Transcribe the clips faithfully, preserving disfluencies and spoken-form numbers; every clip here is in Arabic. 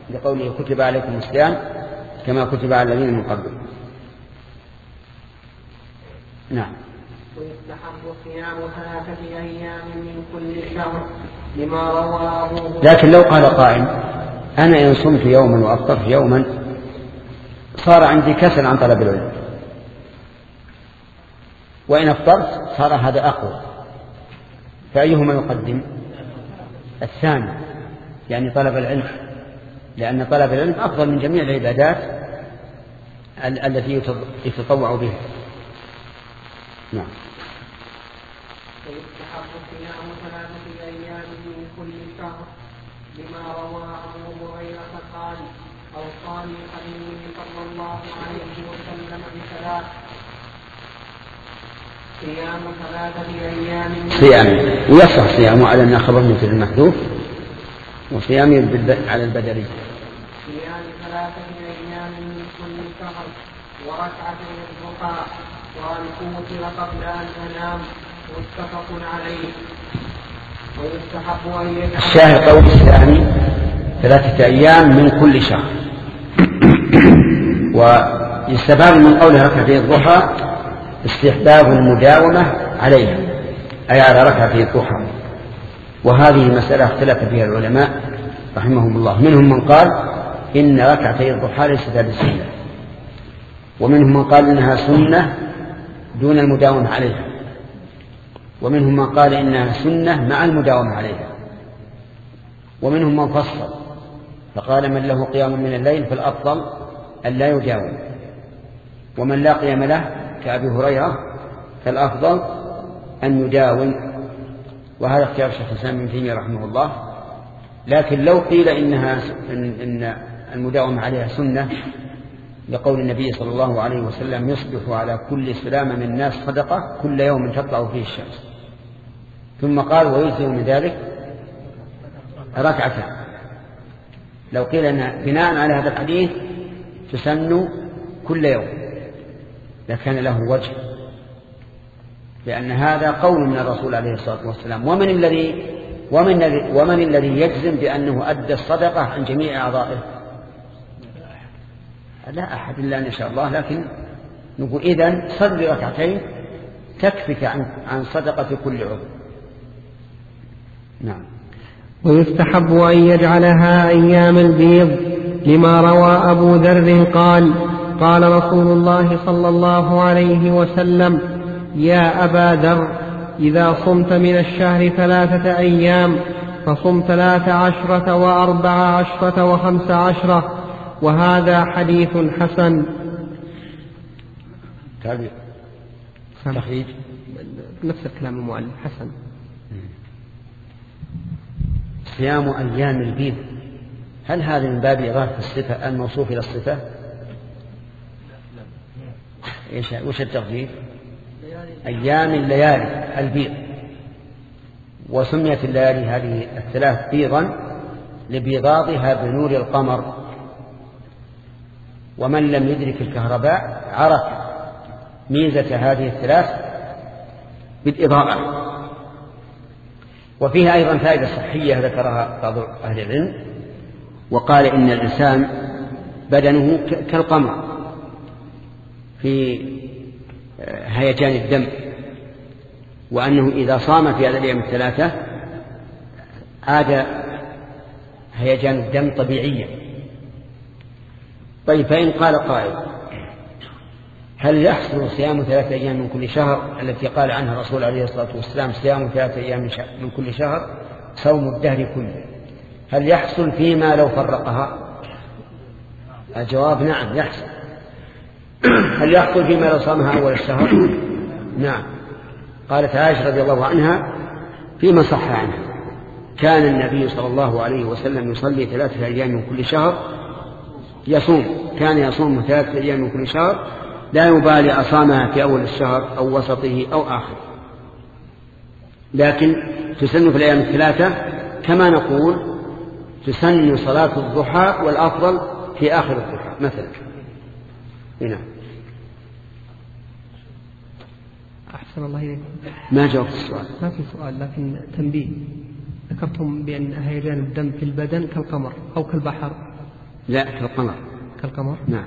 لقوله كتب عليكم الصيام كما كتب على الذين من قبل. نعم. ويستحب صيام ثلاثة أيام من كل شهر لما رواه. لكن لو قال قائل أنا إن صمت يوما وأفطرت يوما صار عندي كسل عن طلب العلم، وإن أفطرت صار هذا أقوى، فأيهما يقدم؟ الثاني، يعني طلب العلم، لأن طلب العلم أفضل من جميع العبادات التي يتطوع بها. نعم. ويستحب صيام ثلاثة أيام من كل شهر لما روى أبو هريرة قال أوصاني خليلي صلى الله عليه وسلم بثلاث: صيام ثلاثة أيام صيام ويصح صيامه على أن خبر مثل المحذوف، وصيام على البدري. صيام ثلاثة أيام من كل شهر وركعتي الضحى وأن أوتر قبل أن أنام، متفق عليه. ويستحب أن يجعل الشاهد قول الثاني ثلاثة أيام من كل شهر. ويستفاد من قوله ركعتي الضحى استحباب المداومة عليها، أي على ركعتي الضحى. وهذه مسألة اختلف فيها العلماء رحمهم الله، منهم من قال إن ركعتي الضحى ليست بسنة، ومنهم من قال إنها سنة دون المداومة عليها، ومنهم من قال إنها سنة مع المداومة عليها، ومنهم من فصل فقال من له قيام من الليل فالأفضل أن لا يداوم، ومن لا قيام له كأبي هريرة فالأفضل أن يداوم. وهذا اختيار شيخ الإسلام ابن تيمية رحمه الله. لكن لو قيل إنها إن المداومة عليها سنة لقول النبي صلى الله عليه وسلم يصبح على كل سلامة من الناس صدقة كل يوم تطلع فيه الشمس، ثم قال ويجزئ من ذلك ركعتان، لو قيل أن بناء على هذا الحديث تسن كل يوم لكان له وجه، لأن هذا قول من الرسول عليه الصلاة والسلام. ومن الذي ومن الذي ومن الذي يجزم بأنه أدى الصدقة عن جميع أعضائه؟ لا أحد إلا أن شاء الله. لكن نقول إذن صل ركعتين تكفك عن عن صدقة كل عضو. نعم. ويستحب أن يجعلها أيام البيض لما روى أبو ذر قال قال رسول الله صلى الله عليه وسلم يا أبا ذر إذا صمت من الشهر ثلاثة أيام فصم ثلاث عشرة وأربع عشرة وخمس عشرة، وهذا حديث حسن. تخريج نفس الكلام المؤلف حسن. صيام أيام البيض، هل هذا من باب إضافة الصفة الموصوف إلى الصفة؟ إيش وش التغيير؟ أيام الليالي البيض. وسميت الليالي هذه الثلاث بيضا لبيضاضها بنور القمر، ومن لم يدرك الكهرباء عرف ميزة هذه الثلاث بالإضاءة. وفيها أيضا فائدة صحية ذكرها بعض أهل العلم، وقال إن الإنسان بدنه كالقمر في هيجان الدم، وأنه إذا صام في هذه الأيام الثلاثة عاد هيجان الدم طبيعيا. طيب، فإن قال قائل هل يحصل صيام ثلاثة أيام من كل شهر التي قال عنها الرسول عليه الصلاة والسلام صيام ثلاثة أيام من كل شهر صوم الدهر كله، هل يحصل فيما لو فرقها؟ الجواب نعم يحصل. هل يحصل فيما لو صامها أول الشهر؟ نعم. قالت عائشة رضي الله عنها فيما صح عنها كان النبي صلى الله عليه وسلم يصلي ثلاثة أيام من كل شهر يصوم، كان يصوم ثلاثة أيام من كل شهر لا يبالي أصامها في أول الشهر أو وسطه أو آخر، لكن تسن في الأيام الثلاثة كما نقول تسن صلاة الضحى والأفضل في آخر الضحى مثلا. هنا أحسن الله إليكم. ما جاوبت السؤال. ما في سؤال لكن تنبيه. ذكرتم بأن هيجان الدم في البدن كالقمر أو كالبحر، لا كالقمر. كالقمر نعم.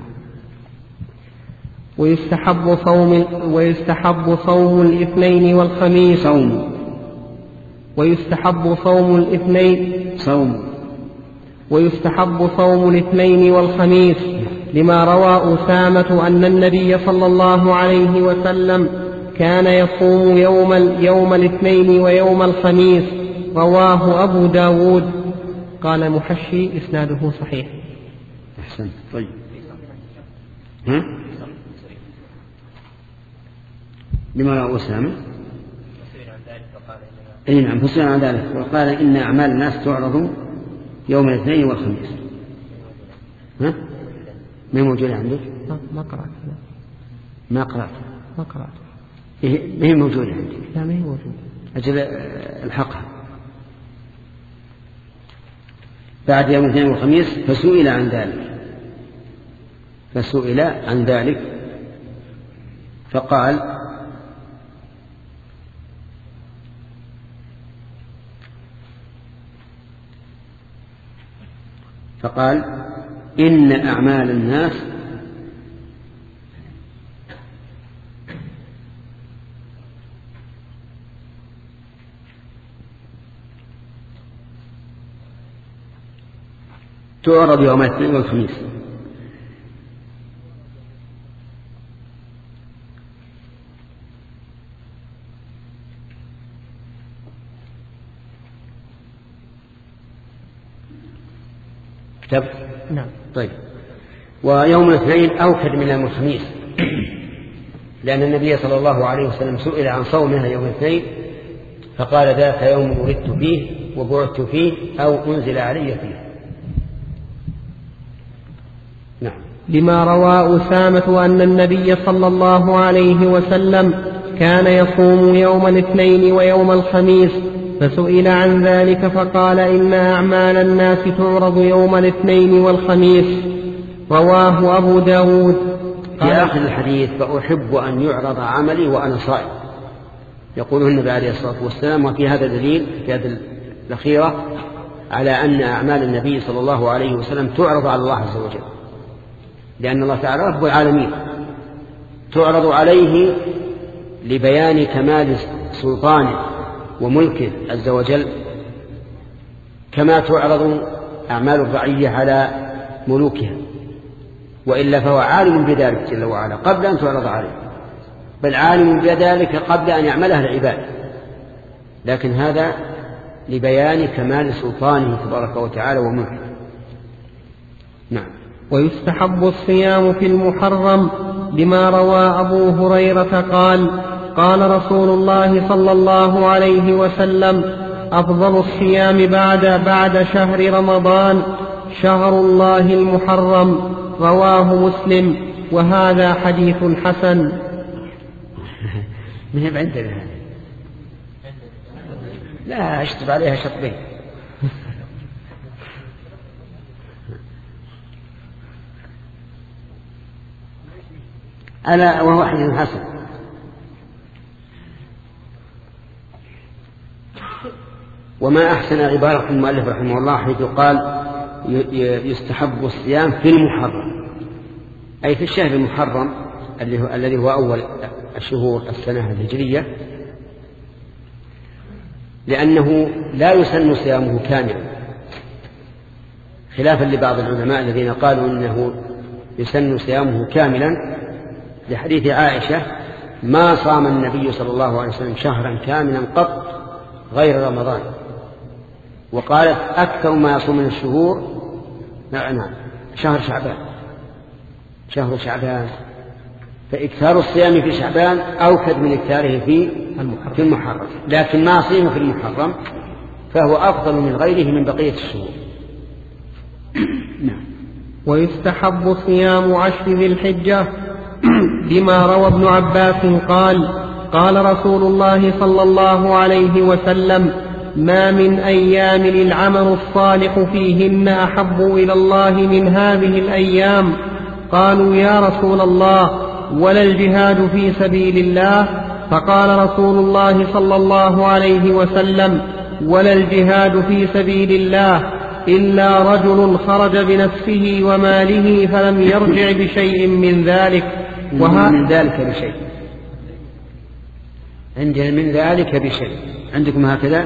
ويستحب صوم ويستحب صوم الاثنين والخميس صوم ويستحب صوم الاثنين صوم ويستحب صوم الاثنين والخميس لما روى أسامة أن النبي صلى الله عليه وسلم كان يصوم يوم, يوم الاثنين ويوم الخميس، رواه أبو داود. قال محشي إسناده صحيح. أحسن. طيب. ها؟ لما روى أسامة أي نعم فسئل عن ذلك وقال إن أعمال الناس تعرض يوم الاثنين والخميس. ها؟ ما موجود عندك؟ ما قرأت. ما قرأت. ما قرأت. ما هي موجودة عندك؟ لا ما هي موجودة. أجل الحقها بعد يوم الاثنين والخميس. فسئل عن ذلك فسئل عن ذلك فقال فقال إن أعمال الناس تعرض يوم الاثنين والخميس. كتب؟ نعم. طيب. ويوم الاثنين أوكد من يوم الخميس لأن النبي صلى الله عليه وسلم سئل عن صومها يوم الاثنين فقال ذاك يوم ولدت فيه وبعثت فيه أو أنزل علي فيه. نعم. لما روى أسامة أن النبي صلى الله عليه وسلم كان يصوم يوم الاثنين ويوم الخميس فسئل عن ذلك فقال إن أعمال الناس تعرض يوم الاثنين والخميس، رواه أبو داود. في آخر الحديث فأحب أن يعرض عملي وأنا صائم، يقوله النبي عليه الصلاة والسلام. وفي هذا دليل في هذه الأخيرة على أن أعمال النبي صلى الله عليه وسلم تعرض على الله عز وجل، لأن الله تعالى رب العالمين تعرض عليه لبيان كمال سلطانه وملكه عز وجل، كما تعرض أعمال الرعية على ملوكها، وإلا فهو عالم بذلك جل وعلا قبل أن تعرض عليه، بل عالم بذلك قبل أن يعملها العباد، لكن هذا لبيان كمال سلطانه تبارك وتعالى وملكه. نعم. ويستحب الصيام في المحرم لما روى أبو هريرة قال قال رسول الله صلى الله عليه وسلم أفضل الصيام بعد بعد شهر رمضان شهر الله المحرم، رواه مسلم، وهذا حديث حسن. ما هي عندنا لا أشتب عليها شطبين. ألا وهو حديث حسن. وما أحسن عبارة المؤلف رحمه الله حيث قال يستحب الصيام في المحرم، أي في الشهر المحرم الذي هو أول الشهور السنة الهجرية، لأنه لا يسن صيامه كاملا، خلافا لبعض العلماء الذين قالوا إنه يسن صيامه كاملا، لحديث عائشة ما صام النبي صلى الله عليه وسلم شهرا كاملا قط غير رمضان، وقالت أكثر ما يصوم من الشهور نعم شهر شعبان شهر شعبان فإكثار الصيام في شعبان أوكد من إكثاره في في المحرم، لكن ما صيم في المحرم فهو أفضل من غيره من بقية الشهور. نعم. ويستحب صيام عشر ذي الحجة لما روى ابن عباس قال قال رسول الله صلى الله عليه وسلم ما من أيام العمل الصالح فيهن أحب إلى الله من هذه الأيام. قالوا يا رسول الله ولا الجهاد في سبيل الله؟ فقال رسول الله صلى الله عليه وسلم ولا الجهاد في سبيل الله إلا رجل خرج بنفسه وماله فلم يرجع بشيء من ذلك. وها من ذلك بشيء، عندنا من ذلك بشيء، عندكم هكذا؟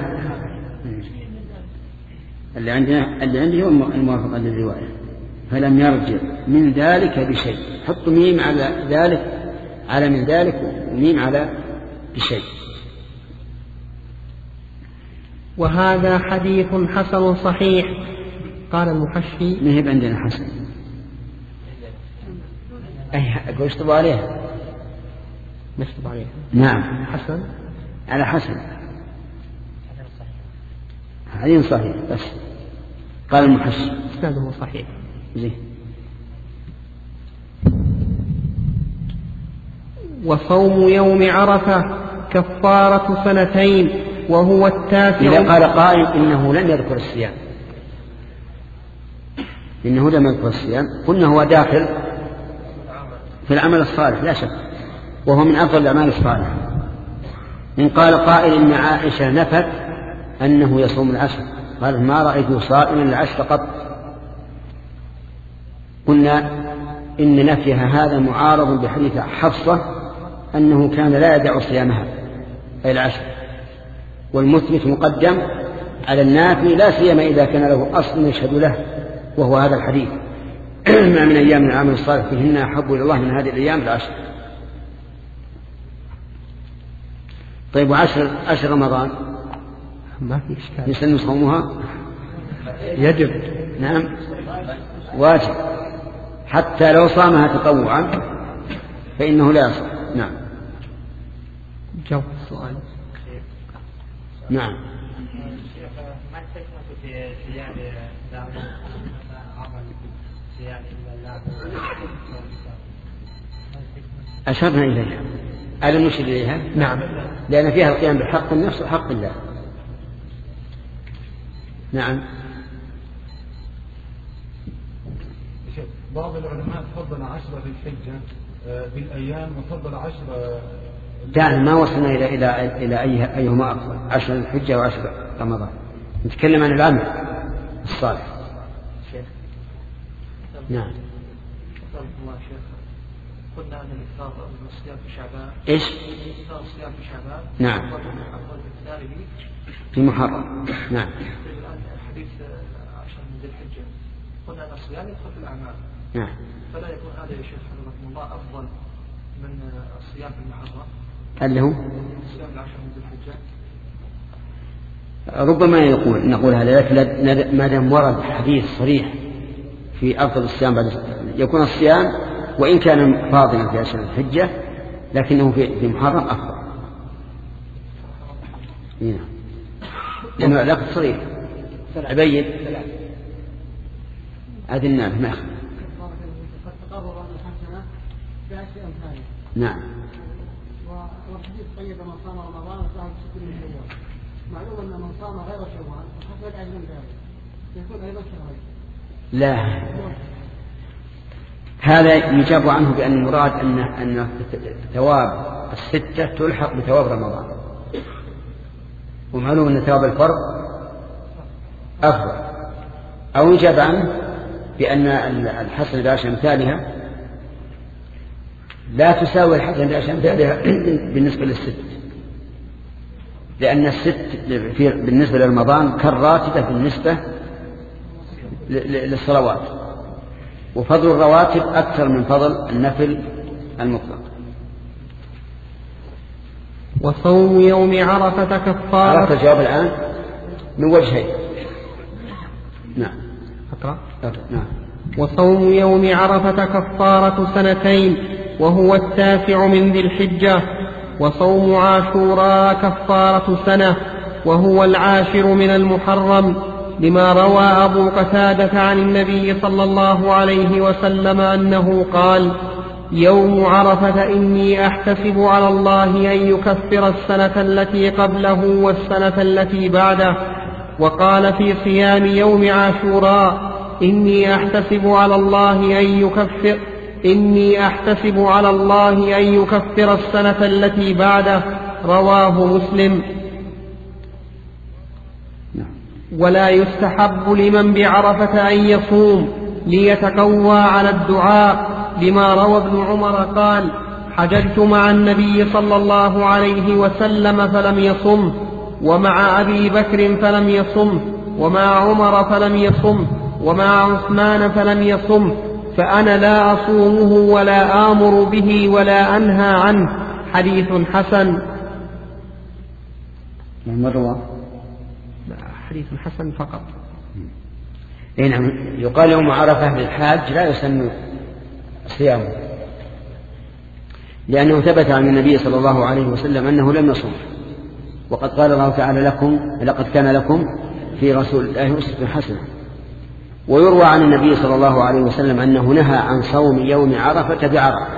اللي عندنا اللي عندي هو الموافقة للرواية، فلم يرجع من ذلك بشيء، حطوا ميم على ذلك، على من ذلك، وميم على بشيء. وهذا حديث حسن صحيح. قال المحشي مهب عندنا حسن، أي أقول اشطبوا عليها، نشطب عليها. نعم حسن على حسن، حديث صحيح بس. قال المحشي إسناده صحيح. زي. وصوم يوم عرفة كفارة سنتين وهو التاسع. إذا قال قائل إنه لم يذكر الصيام، إنه لم يذكر الصيام، قلنا هو داخل في العمل الصالح لا شك، وهو من أفضل الأعمال الصالحة. إن قال قائل إن عائشة نفت أنه يصوم العشر، قال ما رأيته صائما العشر قط، قلنا إن نفيها هذا معارض بحديث حفصة أنه كان لا يدع صيامها أي العشر، والمثبت مقدم على النافي لا سيما إذا كان له أصل يشهد له، وهو هذا الحديث ما من أيام من العمل الصالح فيهن أحب إلى الله من هذه الأيام العشر. طيب وعشر عشر رمضان ما في إشكال، يسن صومها؟ يجب. نعم واجب، حتى لو صامها تطوعا فإنه لا يصوم. نعم جواب السؤال. نعم. ما الحكمة في صيام داود عمل صيام الله؟ أشرنا إليها، ألم نشر إليها؟ نعم، لأن فيها القيام بحق النفس وحق الله. نعم. بعض العلماء فضل عشرة ذي الحجة بالأيام وفضل عشرة. دعنا ما وصلنا إلى إلى إلى أي أيهما أفضل، عشر الحجة وعشر رمضان. نتكلم عن العمل الصالح. نعم. الله شيخ، قلنا أن الإفطار من الصيام في شعبان. إيش؟ الإفطار الصيام في شعبان. نعم. أفضل في الثاني في محرم. نعم. الآن حديث عشر من ذي الحجة قلنا أن الصيام يدخل في الأعمال. نعم. فلا يكون هذا يا شيخ حفظكم الله أفضل من الصيام في المحرم اللي هو الصيام العشر من ذي الحجة؟ ربما يقول نقول هذا، لكن ما دام ورد حديث صريح في أفضل الصيام بعد يكون الصيام وإن كان فاضلا في عشر الحجة لكنه في محرم أفضل. هنا لأنه علاقة صريح أبين أدناه ما أخذ. قد تقرر أن الحسنة بعشر أمثالها. نعم. والحديث طيب من صام رمضان فهو ست من شوال. معلوم أن من صام غير شوال فحسب أجر من ذلك يكون أيضا شهرين. لا، هذا يجاب عنه بأن المراد أن أن ثواب الستة تلحق بثواب رمضان، ومعلوم أن ثواب الفرض أفضل. أو يجاب عنه بأن الحسنة بعشر أمثالها لا تساوي الحسنة بعشر أمثالها بالنسبة للست، لأن الست بالنسبة لرمضان كالراتبة بالنسبة للصلوات، وفضل الرواتب أكثر من فضل النفل المطلق. وصوم يوم عرفة كفارة. عرفت الجواب الآن من وجهين. نعم. أقرأ. نعم. وصوم يوم عرفة كفارة سنتين وهو التاسع من ذي الحجة. وصوم عاشوراء كفارة سنة وهو العاشر من المحرم، لما روى أبو قتادة عن النبي صلى الله عليه وسلم أنه قال: يوم عرفة إني أحتسب على الله أن يكفر السنة التي قبله والسنة التي بعده. وقال في صيام يوم عاشوراء: إني أحتسب على الله أن يكفر إني أحتسب على الله أن يكفر السنة التي بعده. رواه مسلم. ولا يستحب لمن بعرفة أن يصوم ليتقوى على الدعاء، لما روى ابن عمر قال: حججت مع النبي صلى الله عليه وسلم فلم يصم، ومع أبي بكر فلم يصم، ومع عمر فلم يصم، ومع عثمان فلم يصم، فأنا لا أصومه ولا آمر به ولا أنهى عنه. حديث حسن. مرة حديث حسن فقط. إيه نعم. يقال يوم عرفة للحاج لا يسمى صيامه، لأنه ثبت عن النبي صلى الله عليه وسلم أنه لم يصوم، وقد قال الله تعالى: لكم لقد كان لكم في رسول الله أسوة حسنة. ويروى عن النبي صلى الله عليه وسلم أنه نهى عن صوم يوم عرفة بعرفة،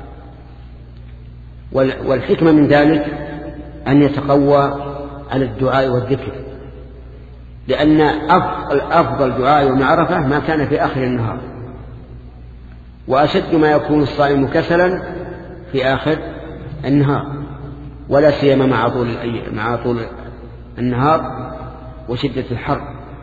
والحكمة من ذلك أن يتقوى على الدعاء والذكر، لأن أفضل, أفضل دعاء يوم عرفة ما كان في آخر النهار، وأشد ما يكون الصائم كسلا في آخر النهار، ولا سيما مع طول, مع طول النهار وشدة الحر.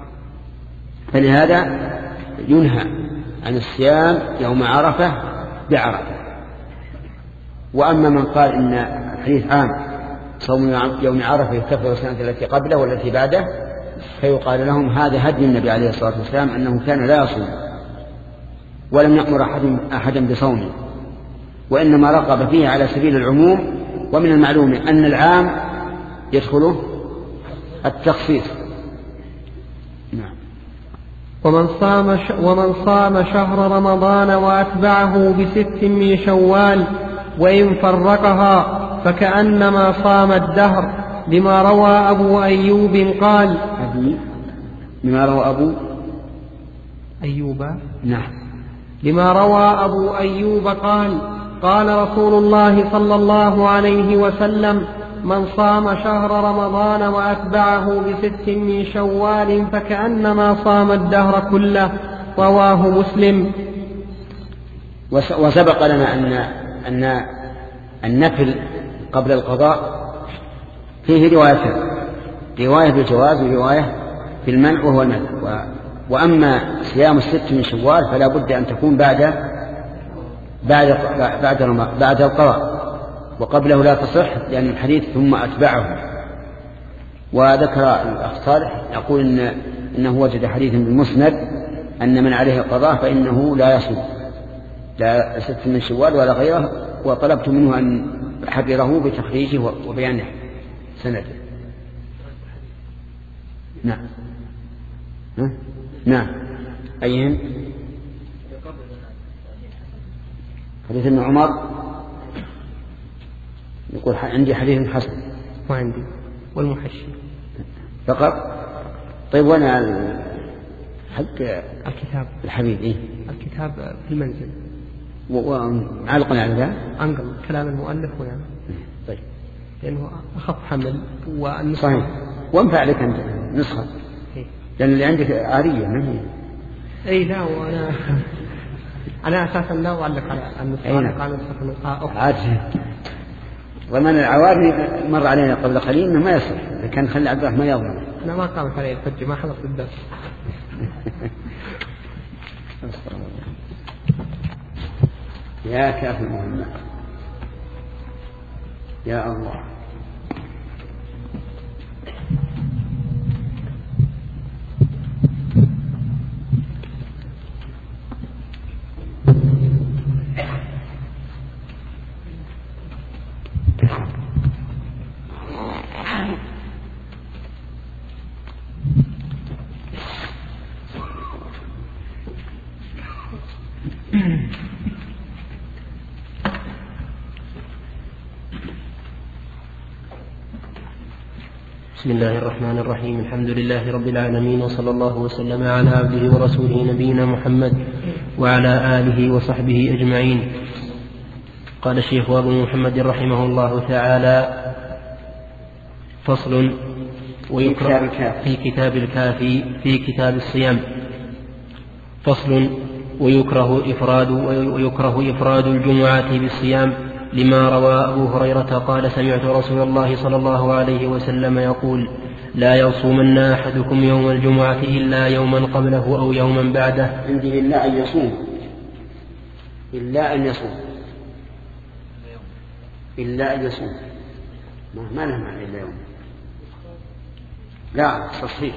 فلهذا ينهى عن الصيام يوم عرفة بعرفة. وأما من قال إن الحديث عام صوم يوم عرفة يكفر السنة التي قبله والتي بعده، فيقال لهم: هذا هدي النبي عليه الصلاة والسلام أنه كان لا يصوم ولم يأمر أحد أحدا بصومه، وإنما رغب فيه على سبيل العموم. ومن المعلوم أن العام يدخله التخصيص. نعم. ومن صام, ش... ومن صام شهر رمضان وأتبعه بست من شوال وإن فرقها فكأنما صام الدهر، لما روى أبو أيوب قال: لما روى أبو أيوب نعم لما روى أبو أيوب قال: قال رسول الله صلى الله عليه وسلم: من صام شهر رمضان وأتبعه بست من شوال فكأنما صام الدهر كله. رواه مسلم. وسبق لنا أن أن النفل قبل القضاء فيه روايتين: رواية بالجواز ورواية بالمنع وهو المنع. وأما صيام الست من شوال فلا بد أن تكون بعد بعد بعد بعد القضاء، وقبله لا تصح، لأن الحديث ثم أتبعه. وذكر الأخ صالح يقول إن إنه وجد حديث بالمسند أن من عليه القضاء فإنه لا يصوم لا ست من شوال ولا غيره، وطلبت منه أن يحرره بتخريجه وبيان سنده. نعم ها؟ نعم. أيهم؟ حديث ابن عمر يقول عندي حديث حسن. وعندي والمحشي فقط. طيب وانا حق الكتاب الحبيب إيه؟ الكتاب في المنزل وعلقا على ذا أنقل كلام المؤلف ويعني. طيب. لأنه أخف حمل والنسخة صحيح. وانفع لك أنت نسخة إيه؟ لأن اللي عندك عارية ما هي. أي لا، وأنا أنا أساسا لا أعلق على النسخة، أعلق على نسخة أخرى. عاد ومن العواري مر علينا قبل قليل إنه ما يصح، إذا كان خلي عبد الرحمن يضمن. أنا ما قامت علي الحجة، ما حضرت الدرس. يا كافر محمد يا الله. بسم الله الرحمن الرحيم. الحمد لله رب العالمين، وصلى الله وسلم على عبده ورسوله نبينا محمد وعلى آله وصحبه أجمعين. قال الشيخ أبو محمد رحمه الله تعالى: فصل ويكره في كتاب الكافي في كتاب الصيام. فصل ويكره إفراد ويكره إفراد الجمعة بالصيام، لما روى أبو هريرة قال: سمعت رسول الله صلى الله عليه وسلم يقول: لا يصومن أحدكم يوم الجمعة إلا يوما قبله أو يوما بعده. عندي إلا أن يصوم، إلا أن يصوم، إلا أن يصوم، ما له معنى إلا يوم، لا تصحيح.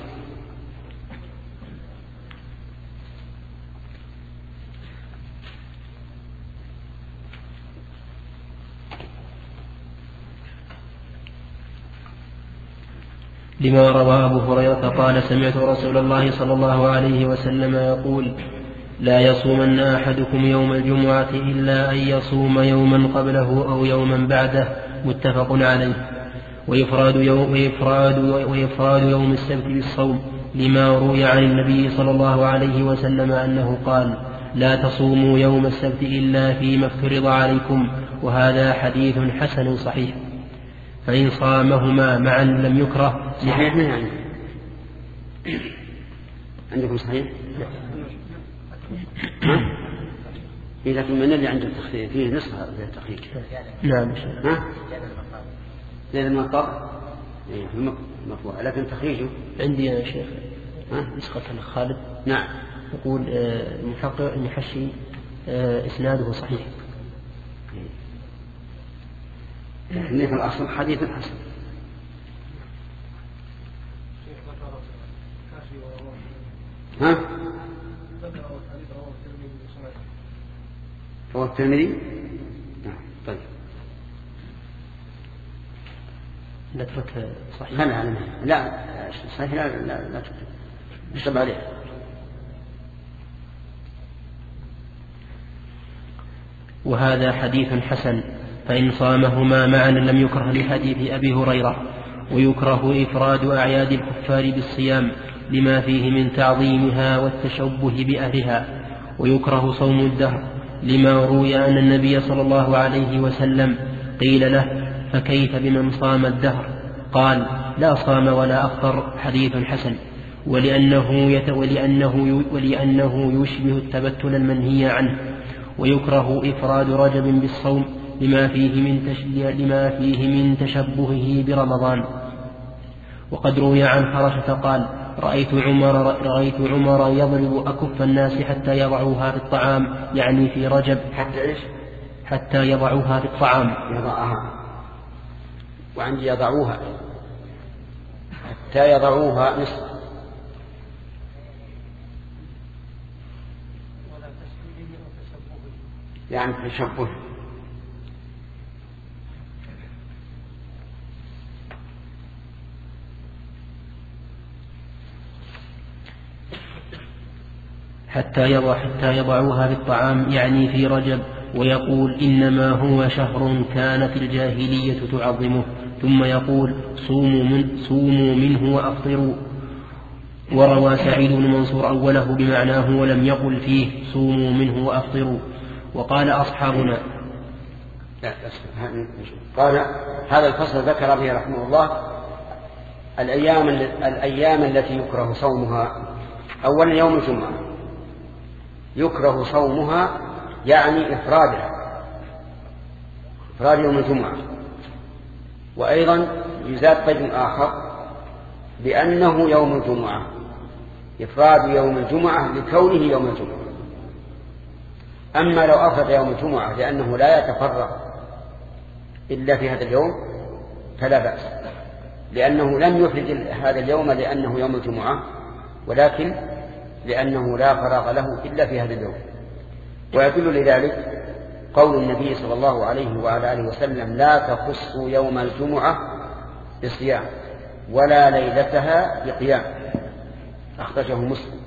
لما روى أبو هريرة قال سمعت رسول الله صلى الله عليه وسلم يقول لا يصومن أحدكم يوم الجمعة إلا أن يصوم يوما قبله أو يوما بعده، متفق عليه. ويفراد يوم, ويفراد ويفراد يوم السبت بالصوم لما روي عن النبي صلى الله عليه وسلم أنه قال لا تصوموا يوم السبت إلا فيما افترض عليكم، وهذا حديث حسن صحيح. فإن صامهما معا لم يكره. صحيح يعني عندكم صحيح؟ ها؟ إذا في من اللي عنده التخفيف فيه نصف التخفيف. نعم. ها؟ زي المطر مطبوع، لكن تخريجه عندي يا شيخ نسخة خالد. نعم. يقول المحقق المحشي إسناده صحيح. لكن في الأصل حديث حسن. ها؟ هو الترمذي؟ نعم. طيب. نترك صحيح. لا لا لا صحيح لا لا لا نكتب عليه. وهذا حديث حسن. فإن صامهما معا لم يكره لحديث أبي هريرة. ويكره إفراد أعياد الكفار بالصيام لما فيه من تعظيمها والتشبه بأهلها. ويكره صوم الدهر لما روي أن النبي صلى الله عليه وسلم قيل له فكيف بمن صام الدهر؟ قال لا صام ولا أفطر، حديث حسن. ولأنه, يت ولأنه, ولأنه يشبه التبتل المنهي عنه. ويكره إفراد رجب بالصوم لما فيه من, لما فيه من تشبهه برمضان. وقد روي عن حرشة قال رأيت عمر, رأيت عمر يضرب أكف الناس حتى يضعوها في الطعام، يعني في رجب. حتى إيش؟ حتى يضعوها في الطعام. يضعها، وعندي يضعوها حتى يضعوها نصف. يعني تشبه. حتى يضع حتى يضعوها في الطعام، يعني في رجب. ويقول إنما هو شهر كانت الجاهلية تعظمه. ثم يقول صوموا, من صوموا منه وأفطروا. وروى سعيد بن منصور أوله بمعناه ولم يقل فيه صوموا منه وأفطروا. وقال أصحابنا قال هذا الفصل ذكر به رحمه الله الأيام, الأيام التي يكره صومها. أولا يوم الجمعة يكره صومها، يعني إفرادها، إفراد يوم الجمعة. وأيضا يزاد قيد آخر بأنه يوم الجمعة، إفراد يوم الجمعة لكونه يوم الجمعة. أما لو أفرد يوم الجمعة لأنه لا يتفرغ إلا في هذا اليوم فلا بأس، لأنه لم يفرد هذا اليوم لأنه يوم الجمعة، ولكن لأنه لا فراغ له إلا في هذا اليوم. ويدل لذلك قول النبي صلى الله عليه وعلى آله وسلم لا تخصوا يوم الجمعة بصيام ولا ليلتها بقيام، أخرجه مسلم.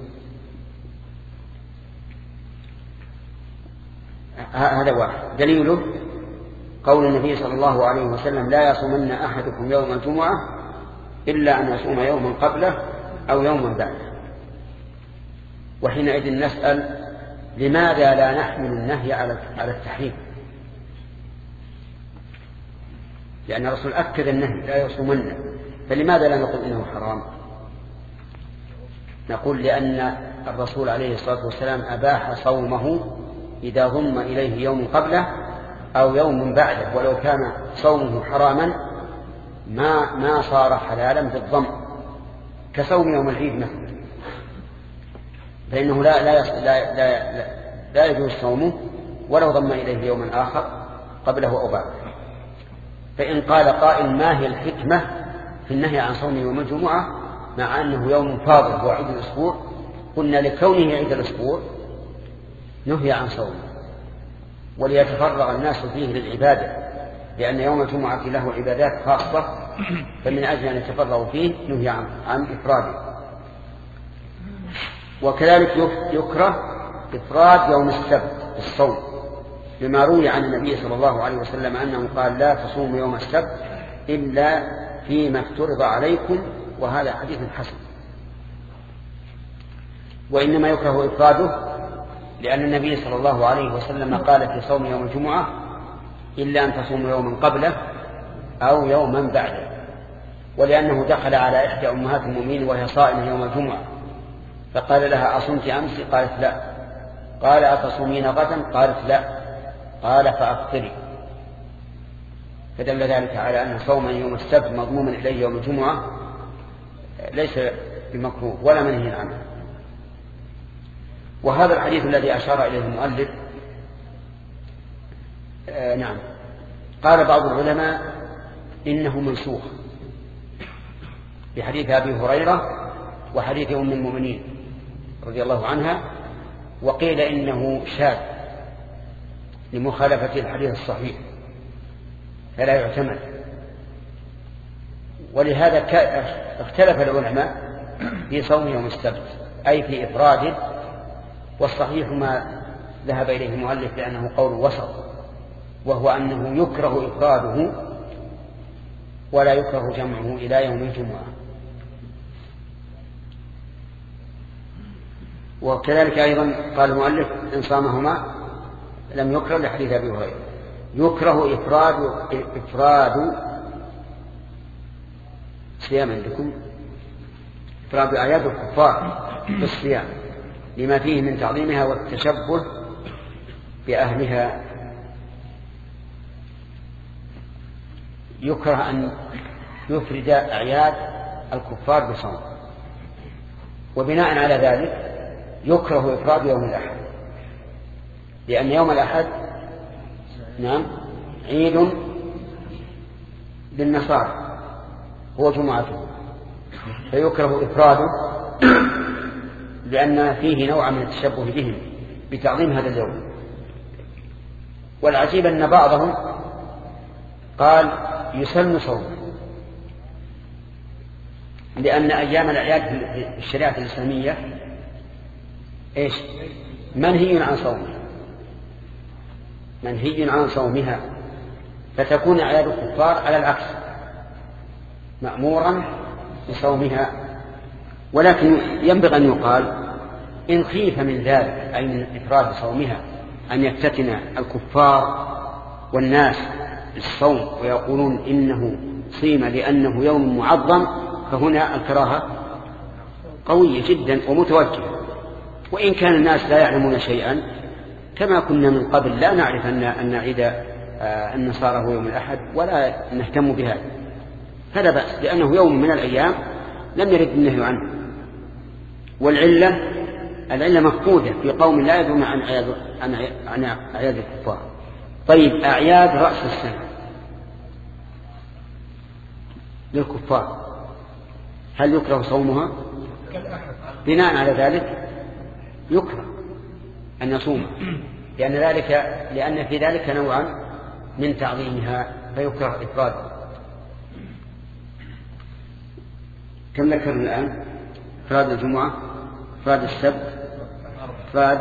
هذا واحد. دليله قول النبي صلى الله عليه وسلم لا يصومن أحدكم يوم الجمعة إلا أن يصوم يوما قبله أو يوما بعده. وحينئذ نسأل لماذا لا نحمل النهي على التحريم؟ لأن الرسول أكد النهي لا يصومن، فلماذا لا نقول إنه حرام؟ نقول لأن الرسول عليه الصلاة والسلام أباح صومه إذا ضم إليه يوم قبله أو يوم بعده، ولو كان صومه حراما ما ما صار حلالا بالضم، كصوم يوم العيد مثلا، فإنه لا, لا, لا, لا, لا, لا يجوز صومه ولو ضم إليه يوما آخر قبله أو بعده. فإن قال قائل ما هي الحكمة في النهي عن صوم يوم الجمعة مع أنه يوم فاضل هو عيد الأسبوع؟ قلنا لكونه عيد الأسبوع نهي عن صومه وليتفرغ الناس فيه للعبادة، لأن يوم الجمعة له عبادات خاصة، فمن أجل أن يتفرغوا فيه نهي عن, عن إفراده. وكذلك يكره إفراد يوم السبت بالصوم، لما روي عن النبي صلى الله عليه وسلم أنه قال لا تصوموا يوم السبت إلا فيما افترض عليكم، وهذا حديث حسن. وإنما يكره إفراده لأن النبي صلى الله عليه وسلم قال في صوم يوم الجمعة إلا أن تصوموا يوما قبله أو يوما بعده، ولأنه دخل على إحدى أمهات المؤمنين وهي صائمة يوم الجمعة فقال لها أصمت أمس؟ قالت لا. قال أتصومين غدا؟ قالت لا. قال فأفطري. فدل ذلك على أن صوم يوم السبت مضموما إليه يوم الجمعة ليس بمكروه ولا منهي عنه. وهذا الحديث الذي أشار إليه المؤلف آه نعم قال بعض العلماء إنه منسوخ بحديث أبي هريرة وحديث أم المؤمنين رضي الله عنها، وقيل إنه شاذ لمخالفة الحديث الصحيح فلا يعتمد. ولهذا اختلف العلماء في صوم يوم السبت أي في إفراده، والصحيح ما ذهب إليه المؤلف لأنه قول وسط، وهو أنه يكره إفراده ولا يكره جمعه إلى يوم الجمعة. وكذلك أيضا قال المؤلف إن صامهما لم يكره لحديث أبي هريرة. يكره إفراد إفراد صيام عندكم إفراد أعياد الكفار بالصيام لما فيه من تعظيمها والتشبه بأهلها. يكره أن يفرد أعياد الكفار بصوم، وبناء على ذلك يكره إفراد يوم الأحد، لأن يوم الأحد نعم عيد للنصارى هو جمعته، فيكره إفراده لأن فيه نوع من التشبه بهم بتعظيم هذا اليوم. والعجيب أن بعضهم قال يسن صومه، لأن أيام الأعياد في الشريعة الإسلامية إيش؟ منهي عن صومها منهي عن صومها فتكون أعياد الكفار على العكس مأمورا بصومها. ولكن ينبغي أن يقال إن خيف من ذلك أي من إفراد صومها أن يفتتن الكفار والناس بالصوم ويقولون إنه صيم لأنه يوم معظم، فهنا الكراهة قوية جدا ومتوجهة. وإن كان الناس لا يعلمون شيئا كما كنا من قبل لا نعرف أن أن عيد النصارى هو يوم الأحد ولا نهتم بهذا، فلا بأس، لأنه يوم من الأيام لم يرد النهي عنه. والعلة العلة مفقودة في قوم لا يدرون عن أعياد عن أعياد الكفار. طيب أعياد رأس السنة للكفار هل يكره صومها؟ بناء على ذلك يكره أن يصوم، لأن ذلك لأن في ذلك نوعا من تعظيمها فيكره إفراده. كم ذكرنا الآن؟ إفراد الجمعة، إفراد السبت، إفراد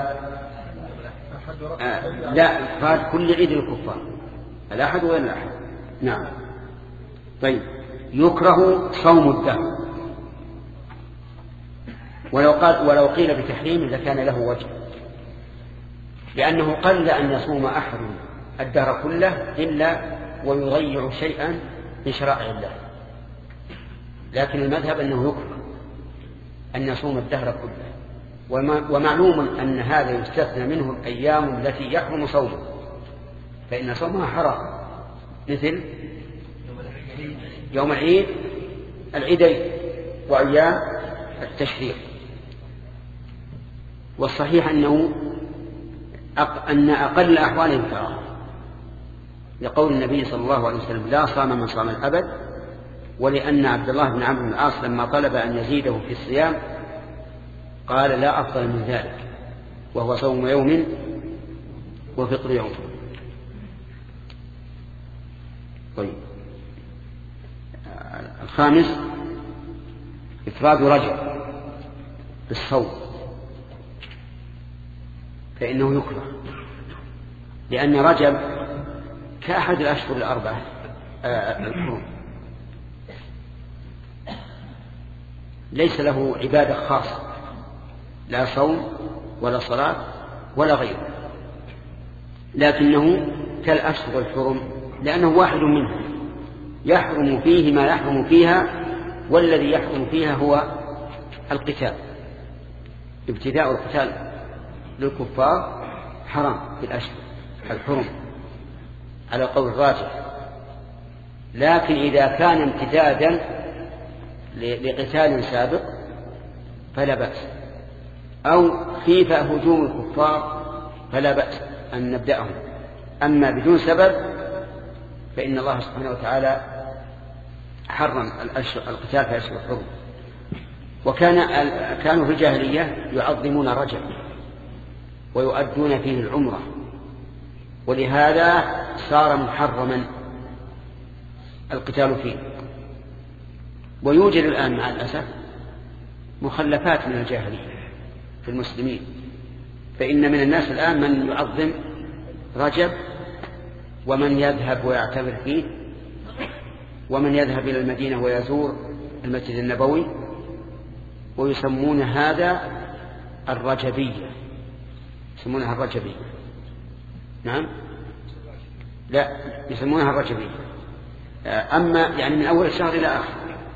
آه لا إفراد كل عيد الكفار، الأحد وغير الأحد. نعم. طيب يكره صوم الدهر، ولو قال ولو قيل بتحريم لكان له وجه، لأنه قل أن يصوم أحد الدهر كله إلا ويضيع شيئا من شرائع الله، لكن المذهب أنه يكره أن يصوم الدهر كله. ومعلوم أن هذا يستثنى منه الأيام التي يحرم صومه، فإن صومها حرام، مثل يوم العيد العيدين وأيام التشريع. والصحيح أنه أن أقل الأحوال الفراغ، لقول النبي صلى الله عليه وسلم لا صام من صام الأبد، ولأن عبد الله بن عمرو بن العاص لما طلب أن يزيده في الصيام قال لا أفضل من ذلك، وهو صوم يوم وفطر يوم. طيب الخامس إفراد رجب بالصوم، فإنه يكره، لأن رجب كأحد الأشهر الأربعة الحرم، ليس له عبادة خاصة، لا صوم ولا صلاة ولا غيره، لكنه كالأشهر الحرم لأنه واحد منها يحرم فيه ما يحرم فيها، والذي يحرم فيها هو القتال. ابتداء القتال للكفار حرام في الأشهر الحرم على قول الراجح، لكن إذا كان امتدادا لقتال سابق فلا بأس، أو خيف هجوم الكفار فلا بأس أن نبدأهم. أما بدون سبب فإن الله سبحانه وتعالى حرم القتال في أشهر الحرم. وكان كانوا في الجاهلية يعظمون رجب ويؤدون فيه العمرة، ولهذا صار محرما القتال فيه. ويوجد الآن مع الأسف مخلفات من الجاهلية في المسلمين، فإن من الناس الآن من يعظم رجب، ومن يذهب ويعتبر فيه، ومن يذهب إلى المدينة ويزور المسجد النبوي، ويسمون هذا الرجبية، يسمونها الرجبية. نعم لا يسمونها الرجبية، أما يعني من أول الشهر إلى آخر.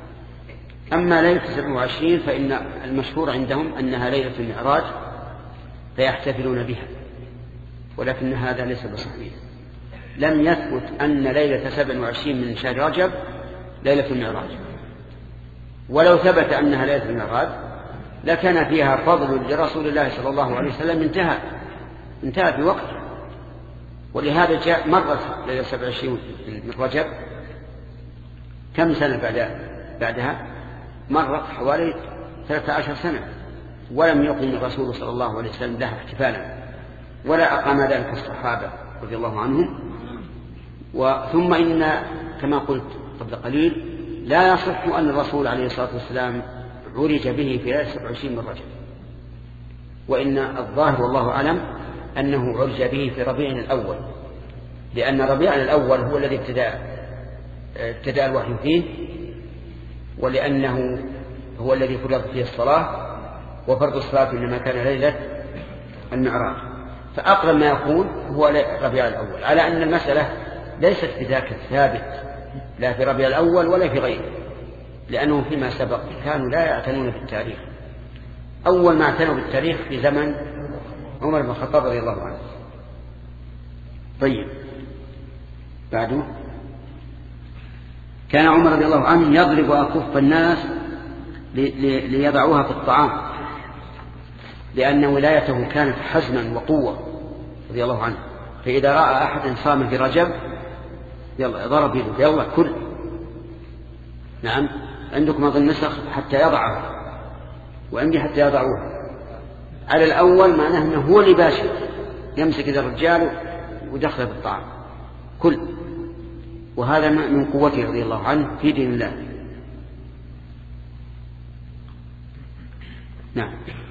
أما ليلة سبع وعشرين فإن المشهور عندهم أنها ليلة المعراج فيحتفلون بها، ولكن هذا ليس بصحيح. لم يثبت أن ليلة سبع وعشرين من شهر رجب ليلة المعراج، ولو ثبت أنها ليلة المعراج لكان فيها فضل لرسول الله صلى الله عليه وسلم انتهى انتهى في وقته. ولهذا جاء مرت ليلة سبع وعشرين من رجب كم سنة بعد بعدها مرت حوالي ثلاثة عشر سنة، ولم يقم الرسول صلى الله عليه وسلم لها احتفالا، ولا أقام ذلك الصحابة رضي الله عنهم. وثم إن كما قلت قبل قليل لا يصح أن الرسول عليه الصلاة والسلام عرج به في ليلة سبع وعشرين من رجب، وإن الظاهر والله أعلم أنه عرج به في ربيع الأول، لأن ربيع الأول هو الذي ابتدأ ابتدأ الوحي فيه، ولأنه هو الذي فرض فيه الصلاة، وفرض الصلاة إنما كان ليلة المعراج. فأقرب ما يكون هو ربيع الأول، على أن المسألة ليست بذاك الثابت لا في ربيع الأول ولا في غيره، لأنه فيما سبق كانوا لا يعتنون بالتاريخ. أول ما اعتنوا بالتاريخ في زمن عمر بن الخطاب رضي الله عنه. طيب بعده كان عمر رضي الله عنه يضرب أكف الناس ليضعوها في الطعام، لأن ولايته كانت حزما وقوة رضي الله عنه، فإذا رأى أحد صام في رجب يلا ضرب يده يلا كل. نعم عندكم أظن نسخ حتى يضعه، وعندي حتى يضعوه. على الأول معناه أنه هو اللي باشر يمسك إذا الرجال ودخل في الطعام كل، وهذا من قوته رضي الله عنه في دين الله. نعم.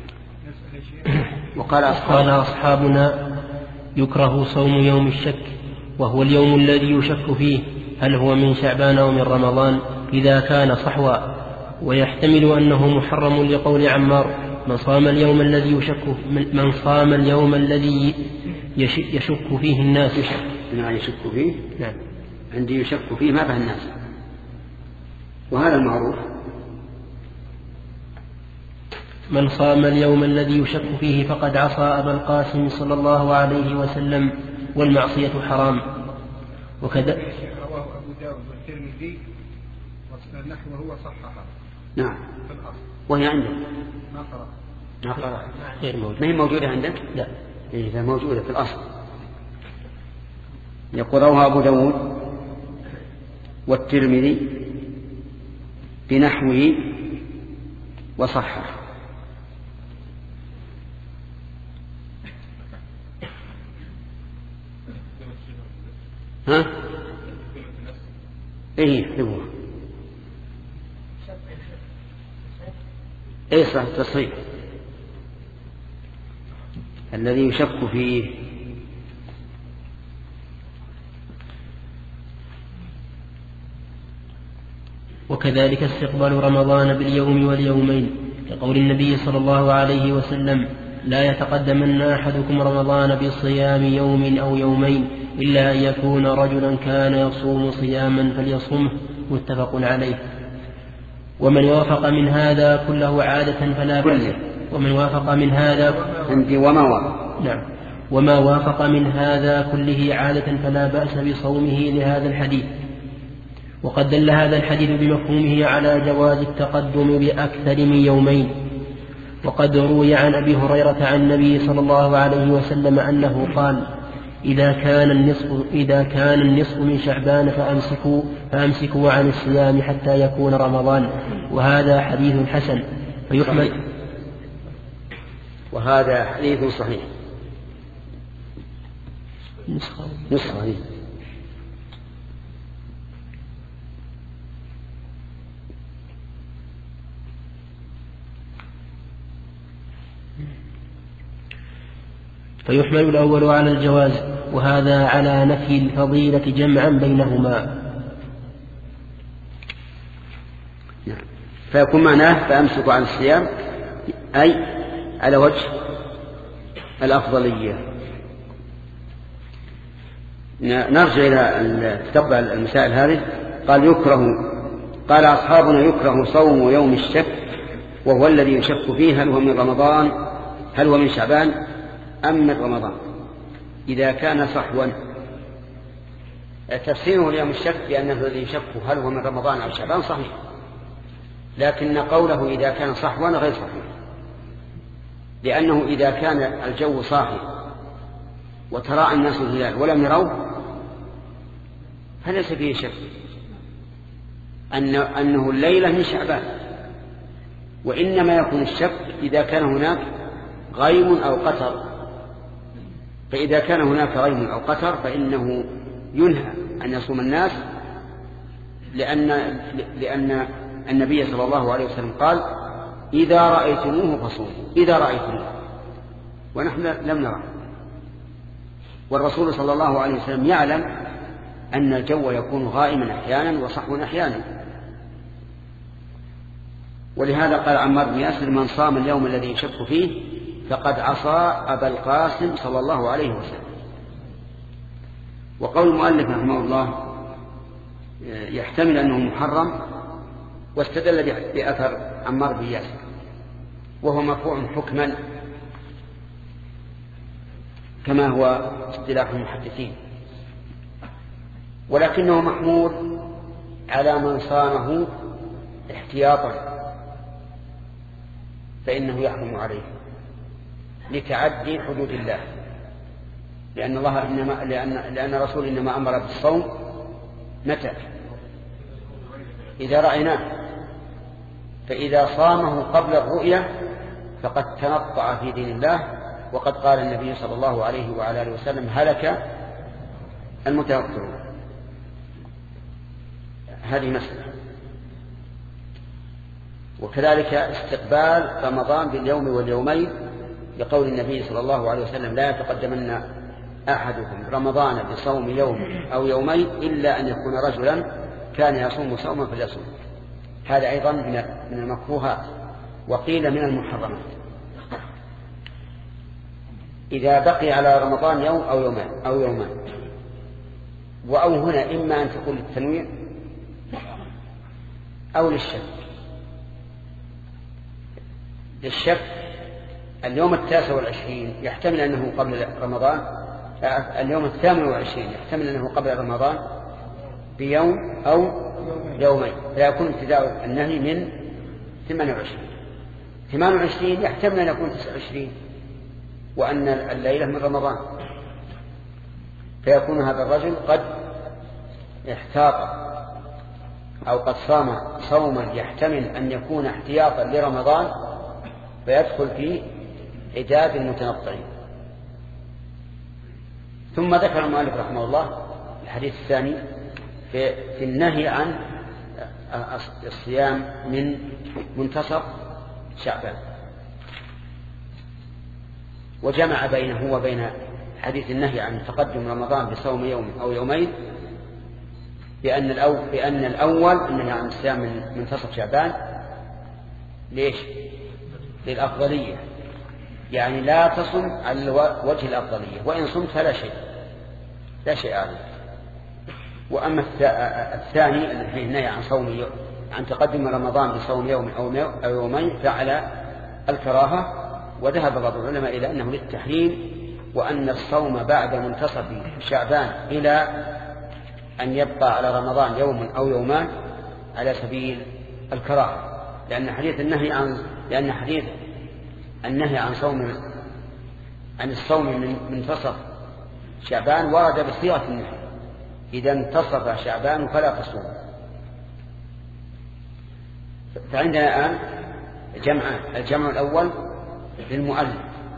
وقال أصحاب أصحابنا يكره صوم يوم الشك، وهو اليوم الذي يشك فيه هل هو من شعبان أو من رمضان إذا كان صحوا، ويحتمل أنه محرم لقول عمار من صام اليوم الذي يشك من صام اليوم الذي يشك فيه الناس. نعم يشك فيه. نعم عندي يشك فيه ما به الناس، وهذا المعروف. من صام اليوم الذي يشك فيه فقد عصى أبا القاسم صلى الله عليه وسلم، والمعصية حرام. وكذا رواه أبو داود والترمذي ونحوه هو صححه. نعم. وهي عندك؟ ما قرأ. غير موجودة. ما هي موجودة عندك؟ لا. إذا موجودة في الأصل. يقول رواه أبو داود والترمذي بنحوه وصحح. ها؟ إيه يحذفوها. إيه صح التصحيح الذي يشك فيه. وكذلك استقبال رمضان باليوم واليومين كقول النبي صلى الله عليه وسلم لا يتقدمن أحدكم رمضان بصيام يوم أو يومين إلا أن يكون رجلا كان يصوم صياما فليصومه متفق عليه. ومن وافق من هذا كله عادة فلا بأس. ومن وافق من هذا عندي وما وافق. نعم. وما وافق من هذا كله عادة فلا بأس بصومه لهذا الحديث. وقد دل هذا الحديث بمفهومه على جواز التقدم بأكثر من يومين. وقد روي عن أبي هريرة عن النبي صلى الله عليه وسلم أنه قال إذا كان النصف, إذا كان النصف من شعبان فأمسكوا, فأمسكوا عن الصيام حتى يكون رمضان. وهذا حديث حسن فيحمل. وهذا حديث صحيح. نسخة نسخة فيحمل الأول على الجواز وهذا على نفي الفضيلة جمعا بينهما. فيكون معناه فأمسكوا عن الصيام أي على وجه الأفضلية. نرجع إلى تتبع المسائل هذه. قال يكره قال أصحابنا يكره صوم يوم الشك وهو الذي يشك فيه هل هو من رمضان هل هو من شعبان أم من رمضان إذا كان صحوا. تفسيره ليوم الشك بأنه الذي يشك هل هو من رمضان أو شعبان صحيح، لكن قوله إذا كان صحوا غير صحيح، لأنه إذا كان الجو صاحي وتراءى الناس الهلال ولم يروه فليس فيه شك أن أنه الليلة من شعبان، وإنما يكون الشك إذا كان هناك غيم أو قطر. فإذا كان هناك غيم أو قطر فإنه ينهى أن يصوم الناس، لأن, لأن النبي صلى الله عليه وسلم قال إذا رأيتموه فصوموا، إذا رأيتموه، ونحن لم نرى. والرسول صلى الله عليه وسلم يعلم أن الجو يكون غائما أحيانا وصحوا أحيانا، ولهذا قال عمار بن ياسر من صام اليوم الذي يشك فيه فقد عصى أبا القاسم صلى الله عليه وسلم. وقول المؤلف رحمه الله يحتمل أنه محرم، واستدل بأثر عمار بن ياسر وهو مرفوع حكما كما هو اصطلاح المحدثين، ولكنه محمول على من صامه احتياطا فإنه يحرم عليه لتعدي حدود الله، لأن الله إنما لأن لأن الرسول إنما أمر بالصوم متى؟ إذا رأيناه، فإذا صامه قبل الرؤية فقد تنطع في دين الله، وقد قال النبي صلى الله عليه وعلى آله وسلم هلك المتنطعون. هذه مسألة. وكذلك استقبال رمضان باليوم واليومين لقول النبي صلى الله عليه وسلم لا يتقدمن أحدكم رمضان بصوم يوم أو يومين إلا أن يكون رجلا كان يصوم صوما فليصوم. هذا أيضا من المكروهات وقيل من المحرمات. إذا بقي على رمضان يوم أو يومان أو يومان وأو هنا إما أن تكون للتنويع أو للشك. للشك اليوم التاسع والعشرين يحتمل أنه قبل رمضان، اليوم الثامن والعشرين يحتمل أنه قبل رمضان بيوم أو يومين، لا يكون ابتداء النهي من ثمانية وعشرين ثمانية وعشرين يحتمل أن يكون تسعة وعشرين وأن الليلة من رمضان، فيكون هذا الرجل قد احتاط أو قد صام صوما يحتمل أن يكون احتياطا لرمضان فيدخل في عداد المتنطعين. ثم ذكر المؤلف رحمه الله الحديث الثاني في, في النهي عن الصيام من منتصف شعبان، وجمع بينه وبين حديث النهي عن تقدم رمضان بصوم يوم أو يومين بأن الأول, بأن الأول النهي عن الصيام من منتصف شعبان ليش؟ للأفضلية، يعني لا تصم على وجه الأفضلية، وإن صمت فلا شيء لا شيء عليه. وأما الثاني الذي فيه النهي عن صوم عن تقدم رمضان بصوم يوم أو يومين فعلى الكراهة، وذهب بعض العلماء إلى أنه للتحريم، وأن الصوم بعد منتصف شعبان إلى أن يبقى على رمضان يوم أو يومان على سبيل الكراهة، لأن حديث النهي عن لأن حديث النهي عن صوم عن الصوم من منتصف شعبان ورد بصيغة النهي: إذا انتصف شعبان فلا تصوم. فعندنا الآن جمعان: الجمع الأول للمؤلف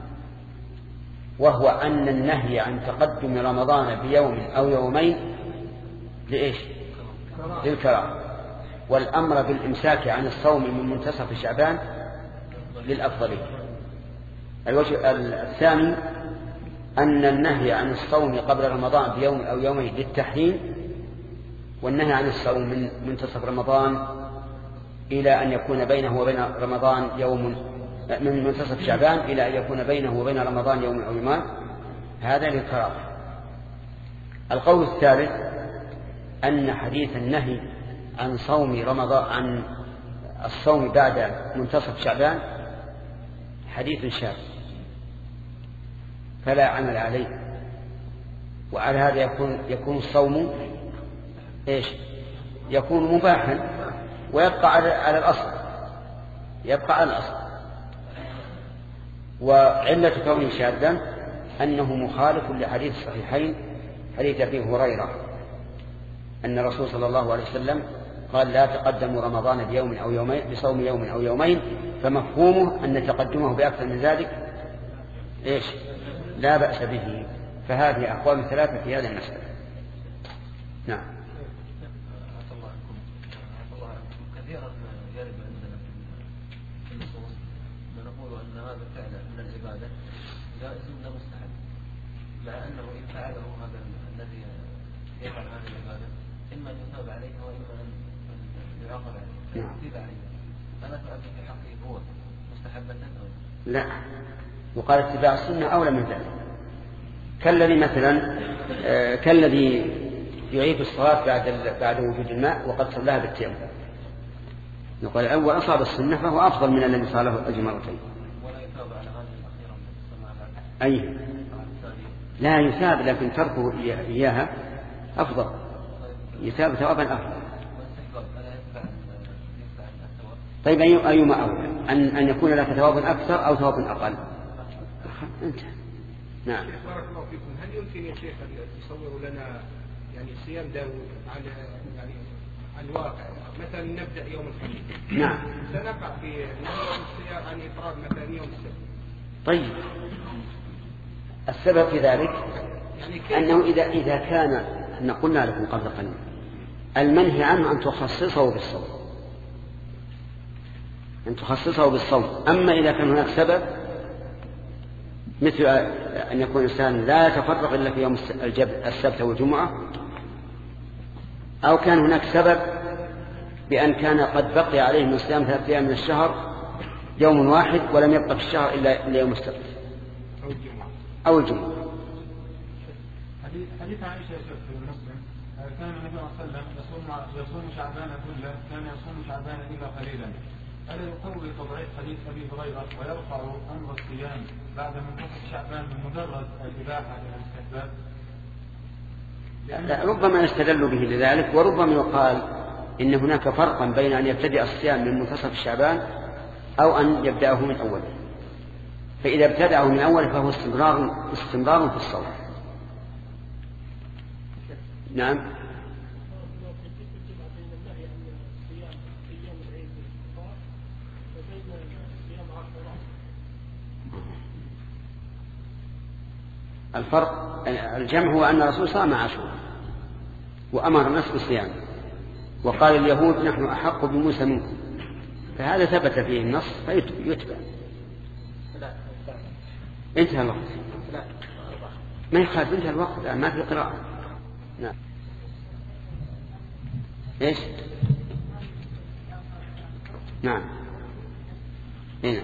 وهو أن النهي عن تقدم رمضان بيوم أو يومين لإيش؟ للكراهة، والأمر بالإمساك عن الصوم من منتصف شعبان للأفضلية. الوجه الثاني أن النهي عن الصوم قبل رمضان بيوم أو يومين للتحريم، والنهي عن الصوم من منتصف رمضان إلى أن يكون بينه وبين رمضان يوم، من منتصف شعبان إلى أن يكون بينه وبين رمضان يوم أو يومان، هذا للكراهة. القول الثالث أن حديث النهي عن صوم رمضان عن الصوم بعد منتصف شعبان حديث شاذ فلا عمل عليه، وعلى هذا يكون يكون الصوم ايش؟ يكون مباحا ويبقى على على الاصل يبقى على الاصل. وعلة كونه شاذا انه مخالف لحديث الصحيحين، حديث ابي هريره ان الرسول صلى الله عليه وسلم قال: لا تقدموا رمضان بيوم او يومين بصوم يوم او يومين، فمفهومه ان تقدمه باكثر من ذلك ايش؟ لا بأس به. فهذه أقوال ثلاثة في هذه المسألة. نعم. كثيرا يرد عندنا في النصوص ما نقول أن هذا فعل من العبادة جائز لا مستحب، مع أنه إن فعله هذا الذي يفعل هذه العبادة إما أن يثاب عليها وإما أن يعاقب عليها. يثاب عليها أنا فعلت في حقه هو مستحبة أو لا؟ وقال اتباع السنة أولى من ذلك، كالذي مثلا آه كالذي يعيد الصلاة بعد بعد وجود الماء وقد صلاها بالتيمم، يقال الأول أصاب السنة فهو أفضل من الذي صاله أجر مرتين. ولا يثاب على هذه الأخيرة من السماع؟ أي لا يثاب، لكن تركه إياها أفضل، يثاب ثوابا أفضل. طيب أيما أولى، أن أن يكون لك ثواب أكثر أو ثواب أقل؟ انت نعم. بارك الله فيكم. هل يمكن يا شيخ أن تصوروا لنا يعني صيام داود على يعني على الواقع؟ مثلا نبدأ يوم الخميس، نعم، سنقع في الصيام عن إفراد مثلا يوم السبت. طيب السبب في ذلك يعني أنه إذا إذا كان أن قلنا لكم قبل قليل المنهي عنه أن تخصصه بالصوم، أن تخصصه بالصوم. أما إذا كان هناك سبب مثل أن يكون الإنسان لا يتفرغ إلا في يوم السبت والجمعة، أو كان هناك سبب بأن كان قد بقي عليه من صيام ثلاثة أيام من الشهر يوم واحد ولم يبقى في الشهر إلا يوم السبت أو الجمعة أو الجمعة. حديث عائشة في المسلم كان النبي صلى الله عليه وسلم يصوم يصوم شعبان كله، كان يصوم شعبان إلا قليلا. ألا يقوي تضعيف حديث أبي هريرة ويرفع أمر الصيام بعد منتصف شعبان بمجرد الإباحة للاستحباب؟ لا، ربما يستدل به لذلك، وربما يقال إن هناك فرقا بين أن يبتدئ الصيام من منتصف شعبان أو أن يبدأه من أوله. فإذا ابتدأه من أوله فهو استمرار استمرار في الصوم. نعم. الفرق الجمع هو أن الرسول صام عاشوراء وأمر الناس بالصيام، وقال اليهود نحن أحق بموسى منكم، فهذا ثبت فيه النص فيتبع. انتهى الوقت. ما يخالف، انتهى الوقت الآن ما في قراءة. نعم. ايش؟ نعم. هنا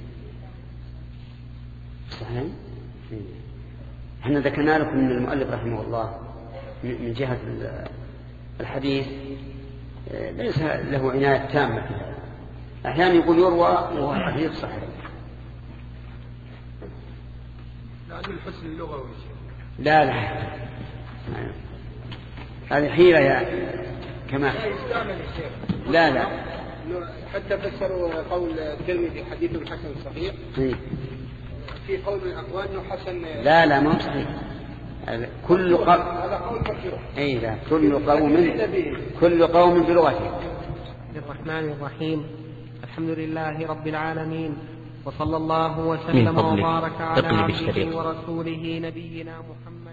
صحيح. احنا ذكرنا لكم من المؤلف رحمه الله من جهة الحديث ليس له عناية تامة فيها. أحيانا يقول يروى وهو حديث صحيح. لا الحسن اللغوي. لا لا هذه حيلة يا كمان. لا لا حتى فسروا قول الترمذي حديث الحسن الصحيح. في قول من الأقوال أنه حسن. لا لا ما هو صحيح. كل قوم هذا قول مرجوح. أي لا كل قوم كل قوم بلغته. الرحمن الرحيم. الحمد لله رب العالمين، وصلى الله وسلم وبارك على عبده ورسوله نبينا محمد.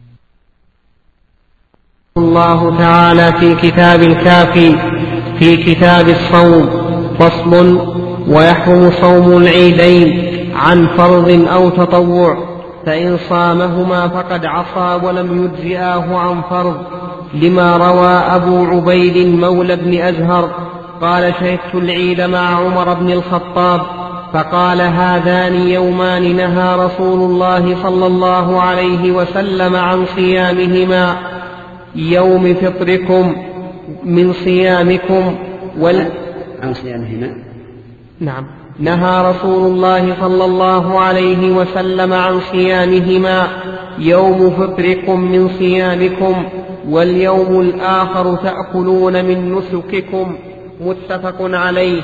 الله تعالى في كتاب الكافي في كتاب الصوم فصل: ويحرم صوم العيدين عن فرض أو تطوع، فإن صامهما فقد عصى ولم يجزئاه عن فرض، لما روى أبو عبيد مولى بن أزهر قال: شهدت العيد مع عمر بن الخطاب فقال: هذان يومان نهى رسول الله صلى الله عليه وسلم عن صيامهما، يوم فطركم من صيامكم وال... عن صيامهما. نعم. نهى رسول الله صلى الله عليه وسلم عن صيامهما، يوم فطركم من صيامكم، واليوم الآخر تأكلون من نسككم، متفق عليه.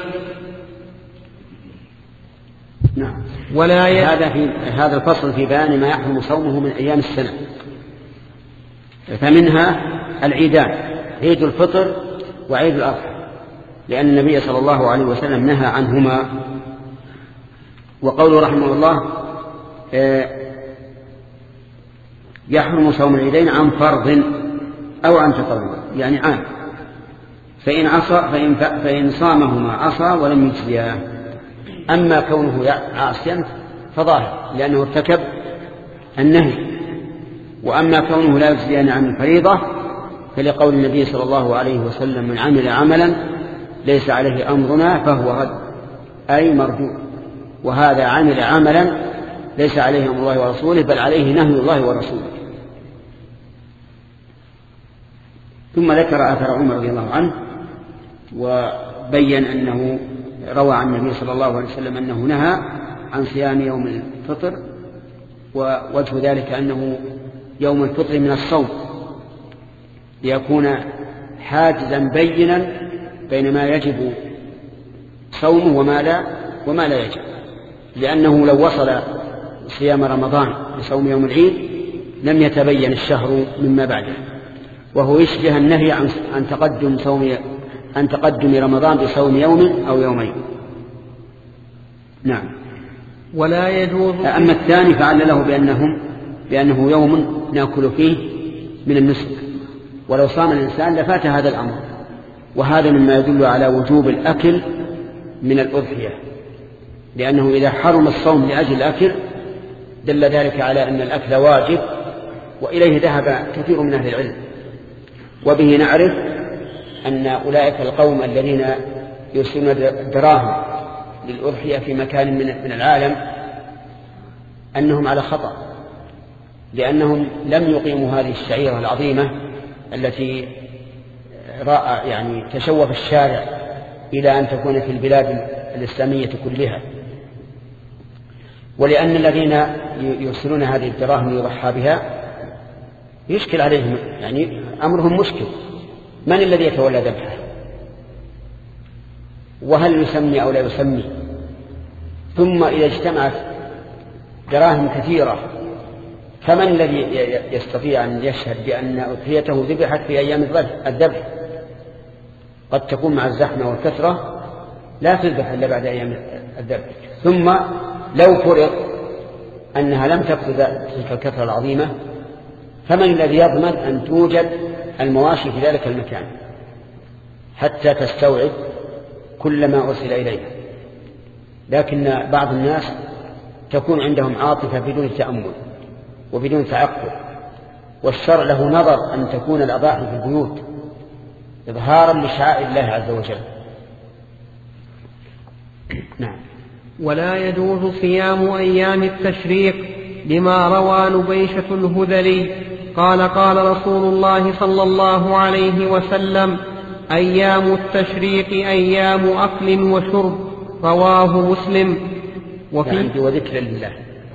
نعم. ولا ي... هذا في هذا الفصل في بيان ما يحرم صومه من أيام السنة، فمنها العيدان، عيد الفطر وعيد الأضحى، لأن النبي صلى الله عليه وسلم نهى عنهما. وقوله رحمه الله يحرم صوم العيدين عن فرض أو عن تطوع، يعني عام، فإن عصى فإن, فإن صامهما عصى ولم يجزياه. أما كونه عاصيا فظاهر لأنه ارتكب النهي، وأما كونه لا يجزيان عن الفريضة فلقول النبي صلى الله عليه وسلم: من عمل عملا ليس عليه أمرنا فهو رد، أي مردود. وهذا عمل عملا ليس عليه أمر الله ورسوله بل عليه نهي الله ورسوله. ثم ذكر آثار عمر رضي الله عنه وبين أنه روى عن النبي صلى الله عليه وسلم أنه نهى عن صيام يوم الفطر، ووجه ذلك أنه يوم الفطر من الصوم ليكون حاجزا بينا بين ما يجب صومه وما لا وما لا يجب، لأنه لو وصل صيام رمضان لصوم يوم العيد لم يتبين الشهر مما بعده، وهو يشبه النهي عن عن تقدم صوم عن تقدم رمضان بصوم يوم أو يومين. نعم. ولا يجوز. أما الثاني فعلله بأنه بأنه يوم نأكل فيه من النسك، ولو صام الإنسان لفات هذا الأمر، وهذا مما يدل على وجوب الأكل من الأضحية، لأنه إذا حرم الصوم لأجل الأكل دل ذلك على أن الأكل واجب، وإليه ذهب كثير من أهل العلم. وبه نعرف أن أولئك القوم الذين يرسلون الدراهم للأضحية في مكان من العالم أنهم على خطأ، لأنهم لم يقيموا هذه الشعيرة العظيمة التي رأى يعني تشوف الشارع إلى أن تكون في البلاد الإسلامية كلها. ولأن الذين يرسلون هذه الدراهم يضحى بها يشكل عليهم، يعني أمرهم مشكل، من الذي يتولى ذبحه؟ وهل يسمي أو لا يسمي. ثم إذا اجتمعت دراهم كثيرة فمن الذي يستطيع أن يشهد بأن أضحيته ذبحت في أيام الذبح؟ قد تكون مع الزحمة والكثرة لا تذبح إلا بعد أيام الذبح. ثم لو فرض أنها لم تكن تلك الكثرة العظيمة فمن الذي يضمن أن توجد المواشي في ذلك المكان حتى تستوعب كل ما أرسل إليها؟ لكن بعض الناس تكون عندهم عاطفة بدون تأمل وبدون تعقل، والشرع له نظر أن تكون الأضاحي في البيوت إظهارا لشعائر الله عز وجل. نعم. ولا يجوز صيام أيام التشريق لما روى نبيشة الهذلي قال قال رسول الله صلى الله عليه وسلم: أيام التشريق أيام أكل وشرب، رواه مسلم. وفي يعني وذكر لله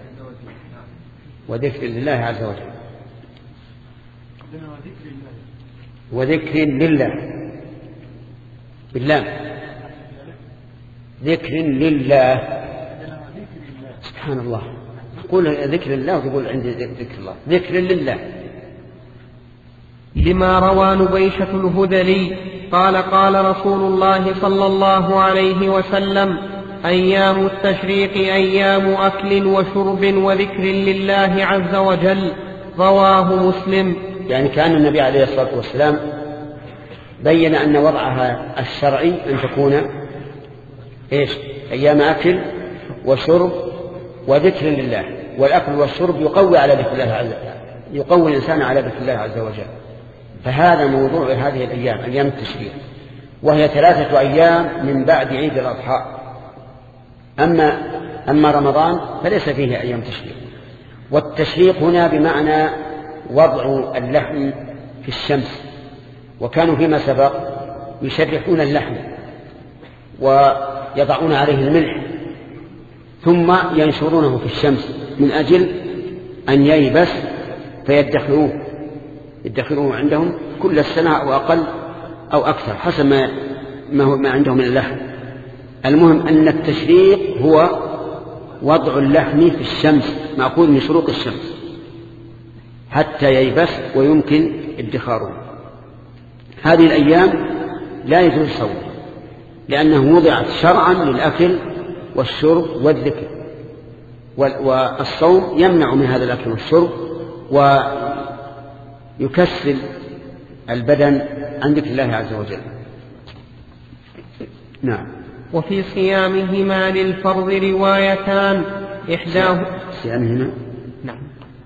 وذكر لله عز وجل وذكر لله بالله ذكر لله. سبحان الله، تقول ذكر الله وتقول عندي ذكر الله. ذكر لله. لما روى نبيشة الهذلي قال قال رسول الله صلى الله عليه وسلم: أيام التشريق أيام أكل وشرب وذكر لله عز وجل، رواه مسلم. يعني كان النبي عليه الصلاة والسلام بين أن وضعها الشرعي أن تكون إيش؟ أيام أكل وشرب وذكر لله. والأكل والشرب يقوي على ذكر الله عز وجل، يقوي الإنسان على ذكر الله عز وجل. فهذا موضوع هذه الأيام، أيام التشريق، وهي ثلاثة أيام من بعد عيد الأضحى. أما أما رمضان فليس فيه أيام تشريق. والتشريق هنا بمعنى وضع اللحم في الشمس، وكانوا فيما سبق يشرحون اللحم ويضعون عليه الملح ثم ينشرونه في الشمس من أجل أن ييبس فيدخروه يدخروه عندهم كل السنة أو أقل أو أكثر حسب ما ما عندهم من اللحم. المهم أن التشريق هو وضع اللحم في الشمس مأخوذ من شروق الشمس حتى ييبس ويمكن ادخاره. هذه الأيام لا يجوز صوم لأنه وضعت شرعا للأكل والشرب والذكر، والصوم يمنع من هذا الأكل والشرب ويكسل البدن عن ذكر الله عز وجل. نعم. وفي صيامهما للفرض روايتان إحداه صيامهما نعم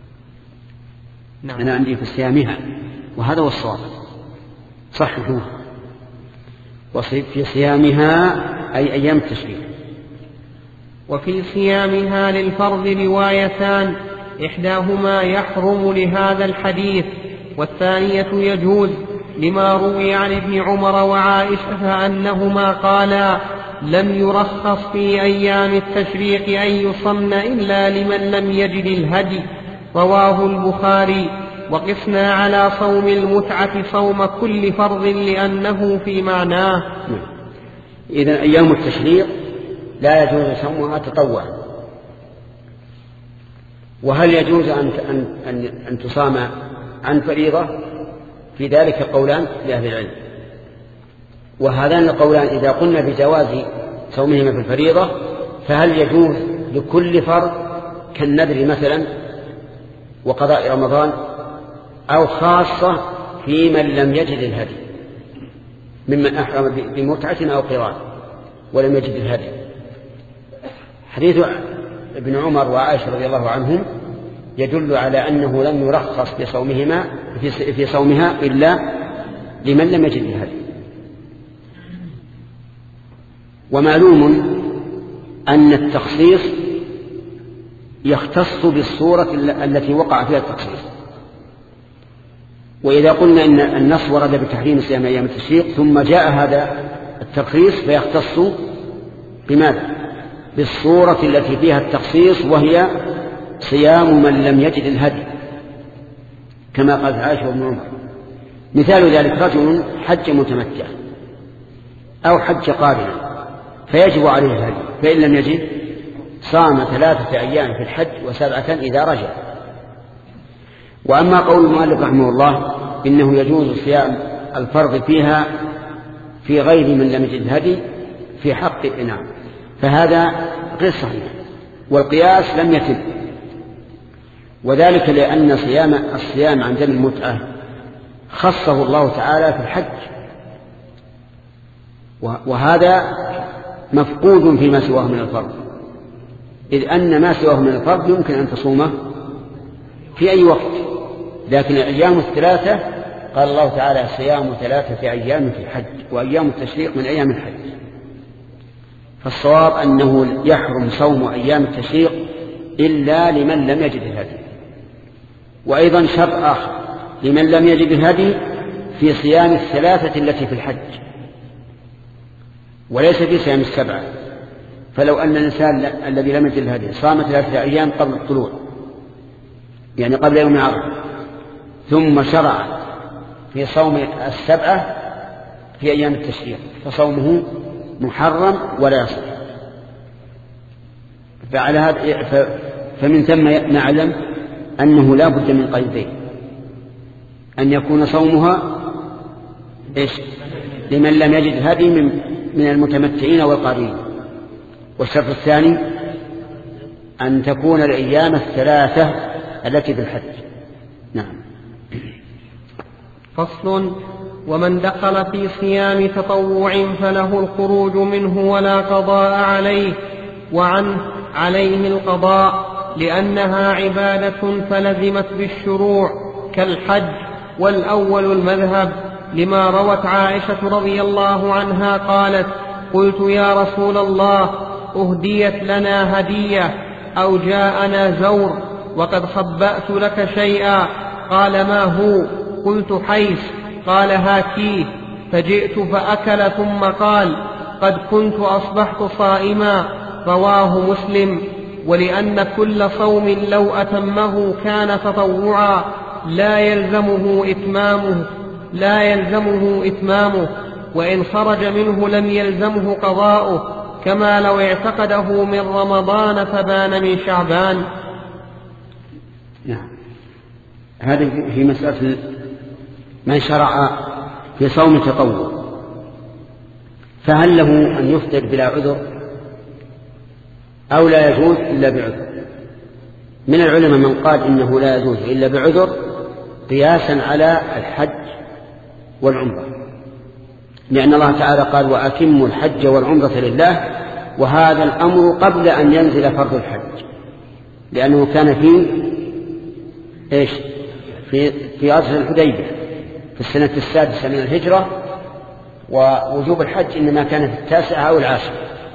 نعم أنا عندي في صيامها وهذا هو الصواب صحيح. وفي صيامها أي أيام التشريق. وفي صيامها للفرض روايتان إحداهما يحرم لهذا الحديث والثانية يجوز لما روي عن ابن عمر وعائشة أنهما قالا: لم يرخص في أيام التشريق أن يصن إلا لمن لم يجد الهدي، رواه البخاري. وقسنا على صوم المتعة صوم كل فرض لأنه في معناه. إذن أيام التشريق لا يجوز صومها تطوعا. وهل يجوز أن, أن, أن تصام عن فريضة؟ في ذلك قولان لأهل العلم، وهذان القولان إذا قلنا بجواز صومهما في الفريضة فهل يجوز لكل فرض كالنذر مثلا وقضاء رمضان، أو خاصة في من لم يجد الهدي ممن أحرم بمتعة أو قران ولم يجد الهدي؟ حديث ابن عمر وعائشة رضي الله عنهم يدل على أنه لم يرخص في صومهما في صومها إلا لمن لم يجد الهدي. ومعلوم أن التخصيص يختص بالصورة التي وقع فيها التخصيص. وإذا قلنا أن النص ورد بتحريم صيام أيام التشريق ثم جاء هذا التخصيص فيختص بماذا؟ بالصورة التي فيها التخصيص وهي صيام من لم يجد الهدي كما قال عائشة وابن عمر. مثال ذلك رجل حج متمتع أو حج قارنا فيجب عليه الهدي، فإن لم يجد صام ثلاثة أيام في الحج وسبعة إذا رجع. وأما قول المؤلف رحمه الله إنه يجوز صيام الفرض فيها في غير من لم يجد هدي في حق الإنعام، فهذا غير صحيح، والقياس لم يتم، وذلك لأن صيام الصيام عن دم المتعة خصه الله تعالى في الحج، وهذا مفقود فيما سواه من الفرض، إذ أن ما سواه من الفرض يمكن أن تصومه في أي وقت، لكن الأيام الثلاثة قال الله تعالى صيام ثلاثة أيام في الحج وأيام التشريق من أيام الحج، فالصواب أنه يحرم صوم أيام التشريق إلا لمن لم يجد الهدي. وأيضا شرط آخر لمن لم يجد الهدي في صيام الثلاثة التي في الحج وليس في صيام السبعة. فلو أن الإنسان الذي لم يجد الهدي صام ثلاثة أيام قبل الطلوع، يعني قبل يوم عرفة، ثم شرع في صوم السبعة في أيام التشريق، فصومه محرم ولا يصح. فعلى هذا فمن ثم نعلم أنه لا بد من قيدين: أن يكون صومها إيش؟ لمن لم يجد هدي من من المتمتعين والقارين، والشرط الثاني أن تكون الأيام الثلاثة التي في الحج. نعم. فصل: ومن دخل في صيام تطوع فله الخروج منه ولا قضاء عليه، وعنه عليه القضاء لأنها عبادة فلزمت بالشروع كالحج، والأول المذهب لما روت عائشة رضي الله عنها قالت: قلت يا رسول الله أهديت لنا هدية أو جاءنا زور وقد خبأت لك شيئا، قال ما هو؟ قلت حيث، قال هاتيه، فجئت فأكل ثم قال قد كنت أصبحت صائما، رواه مسلم. ولأن كل صوم لو أتمه كان تطوعا لا يلزمه إتمامه لا يلزمه إتمامه وإن خرج منه لم يلزمه قضاؤه، كما لو اعتقده من رمضان فبان من شعبان. نعم. هذه في مسألة من شرع في صوم التطوع، فهل له أن يفطر بلا عذر أو لا يجوز إلا بعذر؟ من العلماء من قال إنه لا يجوز إلا بعذر قياسا على الحج والعمرة، لأن الله تعالى قال وأتموا الحج والعمرة لله، وهذا الأمر قبل أن ينزل فرض الحج، لأنه كان في إيش في في عصر الحديبية في السنة السادسة من الهجرة، ووجوب الحج إنما كان في التاسعة أو العاشرة.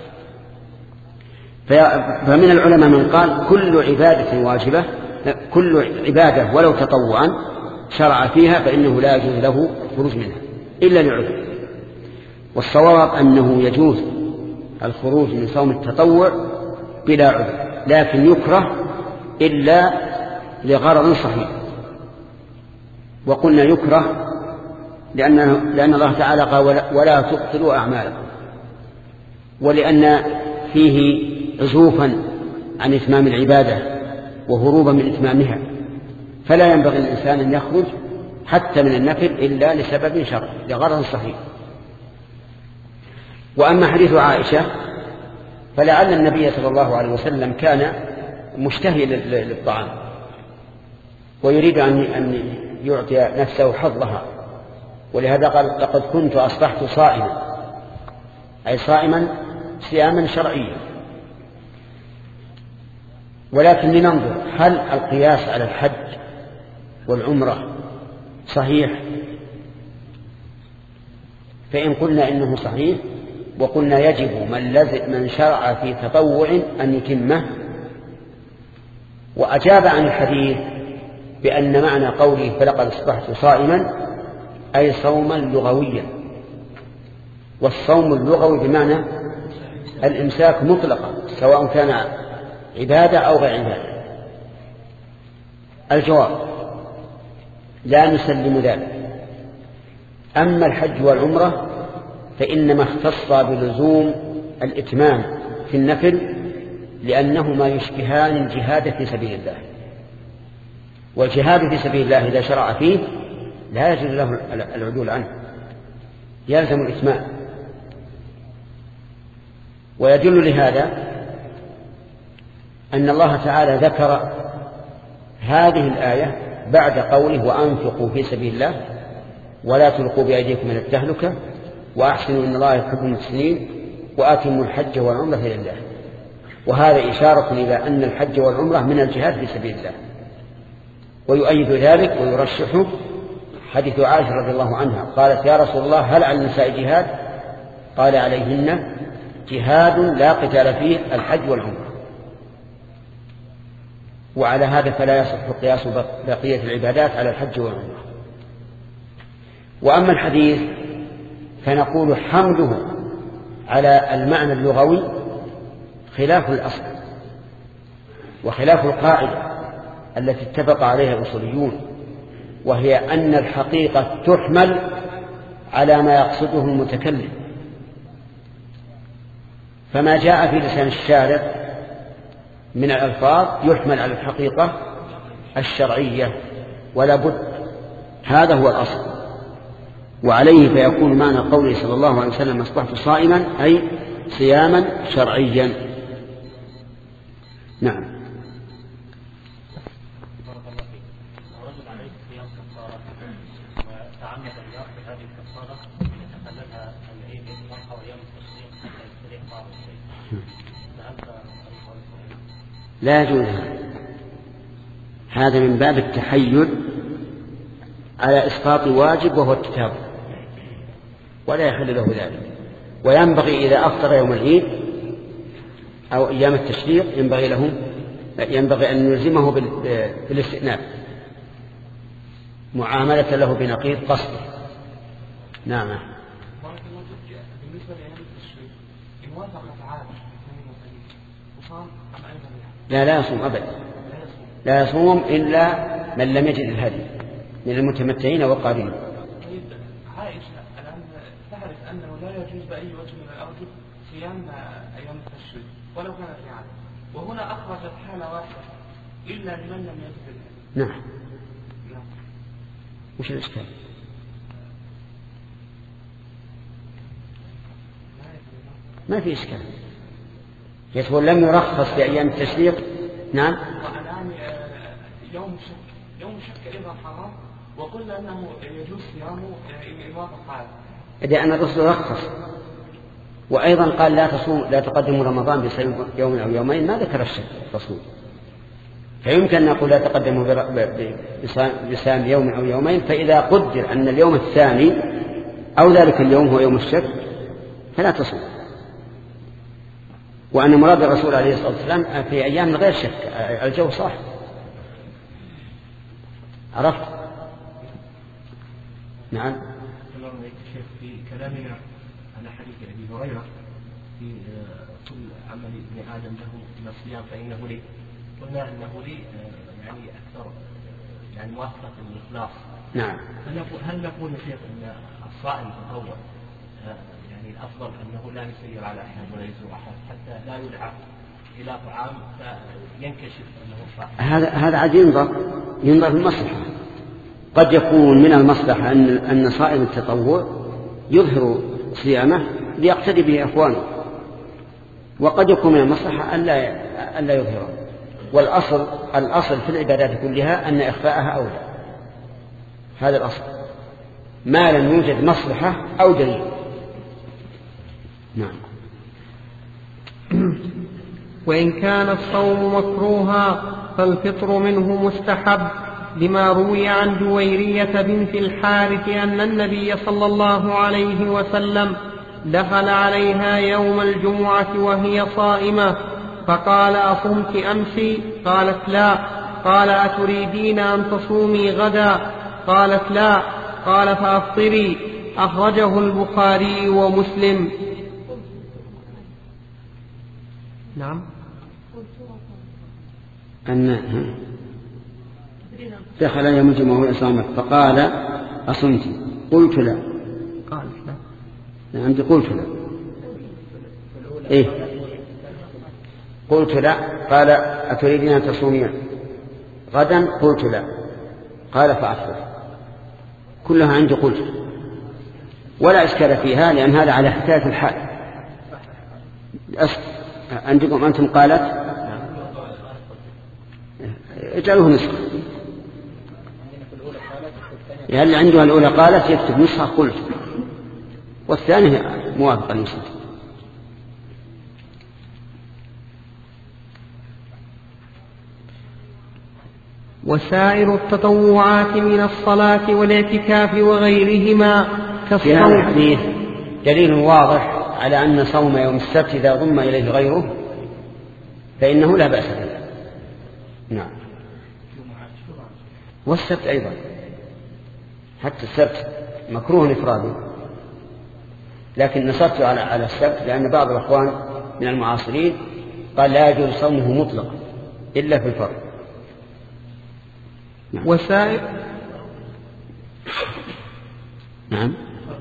فمن العلماء من قال كل عبادة واجبة، كل عبادة ولو تطوعا شرع فيها فإنه لا يجوز له الخروج منها إلا لعذر. والصواب أنه يجوز الخروج من صوم التطوع بلا عذر، لكن يكره إلا لغرض صحيح. وقلنا يكره لأنه لأن الله تعالى قال ولا تبطلوا أعمالكم، ولأن فيه عزوفا عن إتمام العبادة وهروبا من إتمامها، فلا ينبغي الإنسان أن يخرج حتى من النفل إلا لسبب شرعي لغرض صحيح. وأما حديث عائشة فلعل النبي صلى الله عليه وسلم كان مشتهي للطعام ويريد أن يعطي نفسه حظها، ولهذا قال لقد كنت أصبحت صائما، أي صائما صياما شرعيا. ولكن لننظر هل القياس على الحج والعمرة صحيح؟ فإن قلنا إنه صحيح وقلنا يجب من, من شرع في تطوع أن يتمه، وأجاب عن الحديث بأن معنى قوله فلقد أصبحت صائما أي صوما لغويا، والصوم اللغوي بمعنى الإمساك مطلقا سواء كان عبادة أو غير عبادة. الجواب لا نسلم ذلك. أما الحج والعمرة فإنما اختص بلزوم الإتمام في النفل لأنهما يشبهان الجهاد في سبيل الله، والجهاد في سبيل الله إذا شرع فيه لا يجوز له العدول عنه، يلزم الإتمام. ويدل لهذا أن الله تعالى ذكر هذه الآية بعد قوله وأنفقوا في سبيل الله ولا تلقوا بأيديكم من التهلكة وأحسنوا إن الله يحب المحسنين وأتموا الحج والعمرة لله. وهذا إشارة إلى أن الحج والعمرة من الجهاد في سبيل الله. ويؤيد ذلك ويرشحه حديث عائشة رضي الله عنها قالت يا رسول الله هل على النساء جهاد؟ قال عليهن جهاد لا قتال فيه الحج والعمرة. وعلى هذا فلا يصح قياس بقية العبادات على الحج والعمرة. وأما الحديث فنقول حمله على المعنى اللغوي خلاف الأصل وخلاف القاعدة التي اتفق عليها الأصوليون، وهي أن الحقيقة تحمل على ما يقصده المتكلم. فما جاء في لسان الشارع من الألفاظ يحمل على الحقيقة الشرعية ولا بد، هذا هو الأصل. وعليه فيكون معنى قوله صلى الله عليه وسلم أصبحت صائما أي صياما شرعيا. نعم. لا يجوز هذا من باب التحيل على إسقاط واجب وهو الكتاب، ولا يحل له ذلك. وينبغي إذا أفطر يوم العيد أو أيام التشريق ينبغي له ينبغي أن نلزمه بالاستئناف معاملة له بنقيض قصده. نعم. بالنسبة لأيام التشريق إن وافقت عادة وصام أم أيضا لا لا يصوم أبدا، لا يصوم إلا من لم يجد الهدي من المتمتعين والقارين. طيب عائشة الآن تعرف أنه لا يجوز بأي وجه من الأوجه صيام أيام التشريق ولو كان في عادة، وهنا أخرجت حالة واحدة إلا لمن لم يجد الهدي. نعم. وش الإشكال؟ ما في إشكال، يقول لم يرخص في أيام التشريق. نعم. والآن يوم شك يوم شك إذا حرام وقلنا أنه يجوز صيامه إن وافق عادة. إذا أن الرسول رخص وأيضا قال لا تصوم لا تقدموا رمضان بصيام يوم أو يومين، ما ذكر الشك الرسول، فيمكن أن نقول لا تقدموا بصيام يوم أو يومين. فإذا قدر أن اليوم الثاني أو ذلك اليوم هو يوم الشك فلا تصوم، وأن مراد الرسول عليه الصلاة والسلام في أيام غير شك الجو صح. عرفت؟ نعم. في كلامنا على حديث أبي هريرة في كل عمل ابن آدم له من الصيام فإنه لي، قلنا أنه لي يعني أكثر يعني موافقة الإخلاص. نعم. هل نقول يا شيخ أن الصائم الأول يعني الأفضل أنه لا يسير على أحد ولا يزور أحد حتى لا يدعى إلى طعام فينكشف أنه صائم؟ هذا هذا عاد ينظر ينظر في المصلحة. قد يكون من المصلحة أن أن صائم التطوع يظهر صيامه ليقتدي به إخوانه، وقد يكون من المصلحة ألا ألا يظهره. والأصل الأصل في العبادات كلها أن إخفاءها أولى، هذا الأصل ما لم يوجد مصلحة أو دليل. نعم. وإن كان الصوم مكروها فالفطر منه مستحب، لما روي عن جويرية بنت الحارث أن النبي صلى الله عليه وسلم دخل عليها يوم الجمعة وهي صائمة فقال أصمت أمس؟ قالت لا. قال أتريدين أن تصومي غدا؟ قالت لا. قال فأفطري. أخرجه البخاري ومسلم. نعم. أن دخل يوم الجمعة وهي صائمة فقال أصمت؟ قلت لا. قالت لا. نعم قلت لا. إيه؟ قلت لا. قال أتريدين أن تصومين غدا؟ قلت لا. قال فأفطر. كلها عندي قلت، ولا إشكال فيها لأن هذا على حكاية الحال. عندكم أنتم قالت اجعلوه نسخة، يعني اللي عندها الأولى قالت يكتب نسخة قلت، والثانية موافقة نسخة. وسائر التطوعات من الصلاة والاعتكاف وغيرهما كالصوم. في هذا الحديث دليل واضح على أن صوم يوم السبت إذا ضم إليه غيره فإنه لا بأس به. نعم. والسبت أيضا، حتى السبت مكروه إفراده، لكن نصرت على على السبت لأن بعض الأخوان من المعاصرين قال لا يجوز صومه مطلقا إلا في الفرض. نعم. وسائر نعم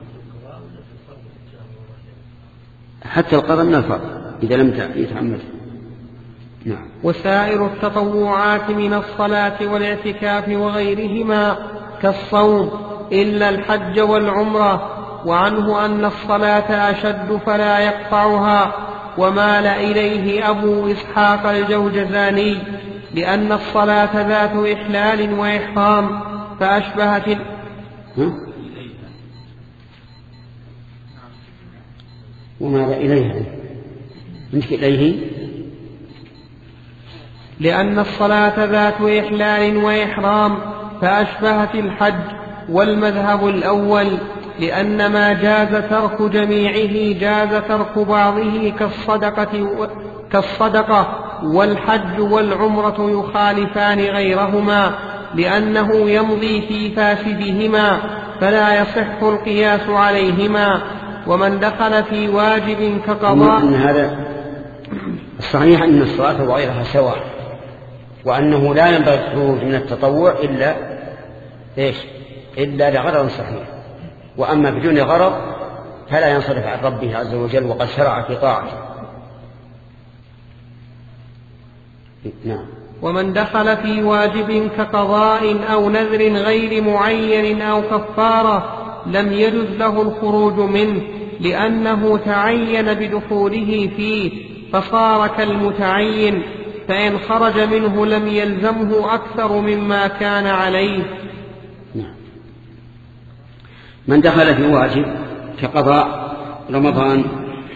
حتى القضاء من الفرض إذا لم يتعمد. نعم. وسائر التطوعات من الصلاة والاعتكاف وغيرهما كالصوم إلا الحج والعمرة. وعنه أن الصلاة أشد فلا يقطعها، ومال إليه أبو إسحاق الجوجزاني لأن الصلاة ذات إحلال وإحرام فأشبهت ال... ومال إليها منك إليه لأن الصلاة ذات إحلال وإحرام فأشبهت الحج. والمذهب الأول لأن ما جاز ترك جميعه جاز ترك بعضه كالصدقة, و... كالصدقة والحج والعمرة يخالفان غيرهما لأنه يمضي في فاسدهما فلا يصح القياس عليهما. ومن دخل في واجب كقضاء أن هذا الصحيح أن الصلاة وغيرها سواء، وأنه لا ينبغي الخروج من التطوع إلا إيش؟ إلا لغرض صحيح، وأما بدون غرض فلا ينصرف عن ربه عز وجل وقد شرع في طاعته. نعم. ومن دخل في واجب كقضاء أو نذر غير معين أو كفارة لم يجز له الخروج منه لأنه تعين بدخوله فيه فصار كالمتعين، فإن خرج منه لم يلزمه أكثر مما كان عليه. نعم. من دخل في واجب كقضاء رمضان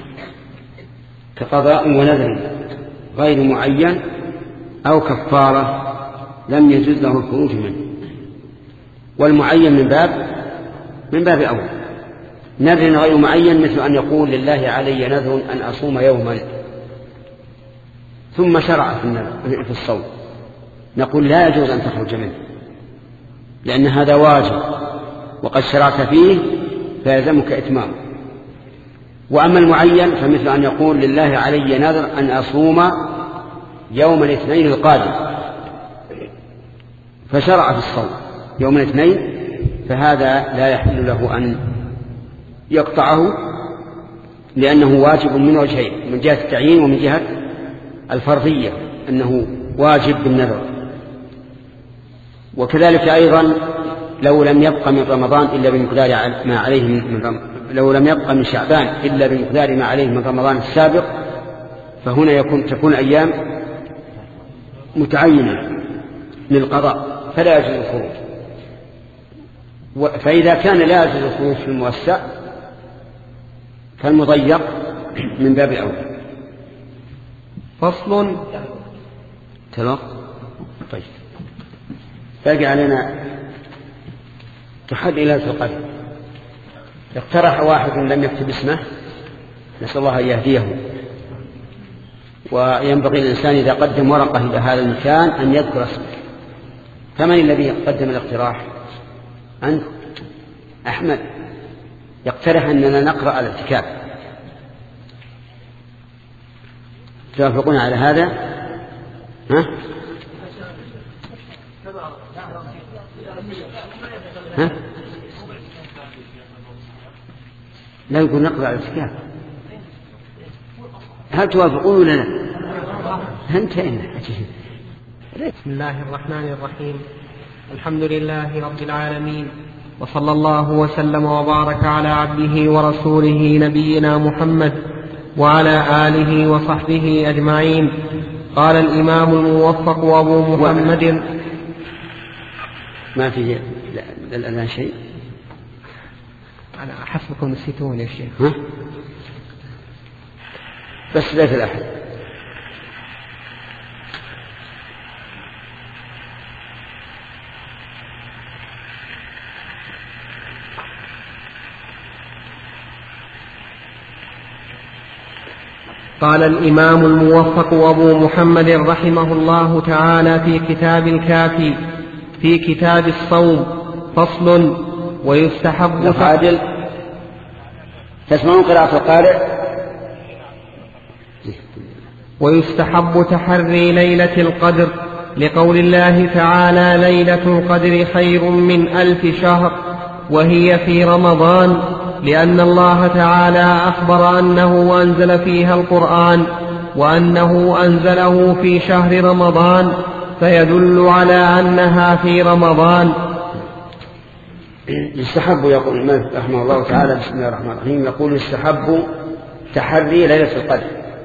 كقضاء ونذر غير معين أو كفارة لم يجوز له الخروج منه. والمعين من باب من باب أول. نذر غير معين مثل أن يقول لله علي نذر أن أصوم يوما ثم شرع في الصوم، نقول لا يجوز أن تخرج منه لأن هذا واجب وقد شرعت فيه فيلزمك إتمامه. وأما المعين فمثل أن يقول لله علي نذر أن أصوم يوم الاثنين القادم فشرع في الصوم يوم الاثنين، فهذا لا يحل له أن يقطعه لأنه واجب من وجهين، من جهة التعيين ومن جهة الفرضية أنه واجب بالنذر. وكذلك أيضا لو لم يبق من رمضان إلا بمقدار ما عليه من رمضان، لو لم يبق من شعبان إلا بمقدار ما عليه من رمضان السابق، فهنا يكون تكون أيام متعينة للقضاء فلا يجوز الخروج. فإذا كان لا يجوز الخروج في الموسع فالمضيق من باب أولى. فصل. تلق. طيب باقي علينا تحد إلى القدر. اقترح واحد لم يكتب اسمه، نسأل الله أن يهديه. وينبغي الإنسان إذا قدم ورقة إلى هذا المكان أن يذكر اسمه. فمن الذي قدم الاقتراح؟ أنت أحمد. يقترح أننا نقرأ الاعتكاف. توافقون على هذا؟ ها؟ ها؟ لا يقول نقرأ الاعتكاف. هل توافقون ولا لا؟ انتهينا. بسم الله الرحمن الرحيم. الحمد لله رب العالمين، وصلى الله وسلم وبارك على عبده ورسوله نبينا محمد وعلى آله وصحبه أجمعين. قال الإمام الموفق أبو محمد. ما في الآن شيء؟ أنا أحسبكم نسيتون يا شيخ. ها؟ بس ليس الأحد. قال الإمام الموفق أبو محمد رحمه الله تعالى في كتاب الكافي في كتاب الصوم فصل: ويستحب عادل تسمعون قراءة القارئ. ويستحب تحري ليلة القدر لقول الله تعالى: ليلة القدر خير من ألف شهر، وهي في رمضان، لأن الله تعالى أخبر أنه أنزل فيها القرآن وأنه أنزله في شهر رمضان، فيدل على أنها في رمضان. يستحب، يقول الإمام رحمه الله تعالى بسم الله الرحمن الرحيم، يقول يستحب تحري ليلة القدر،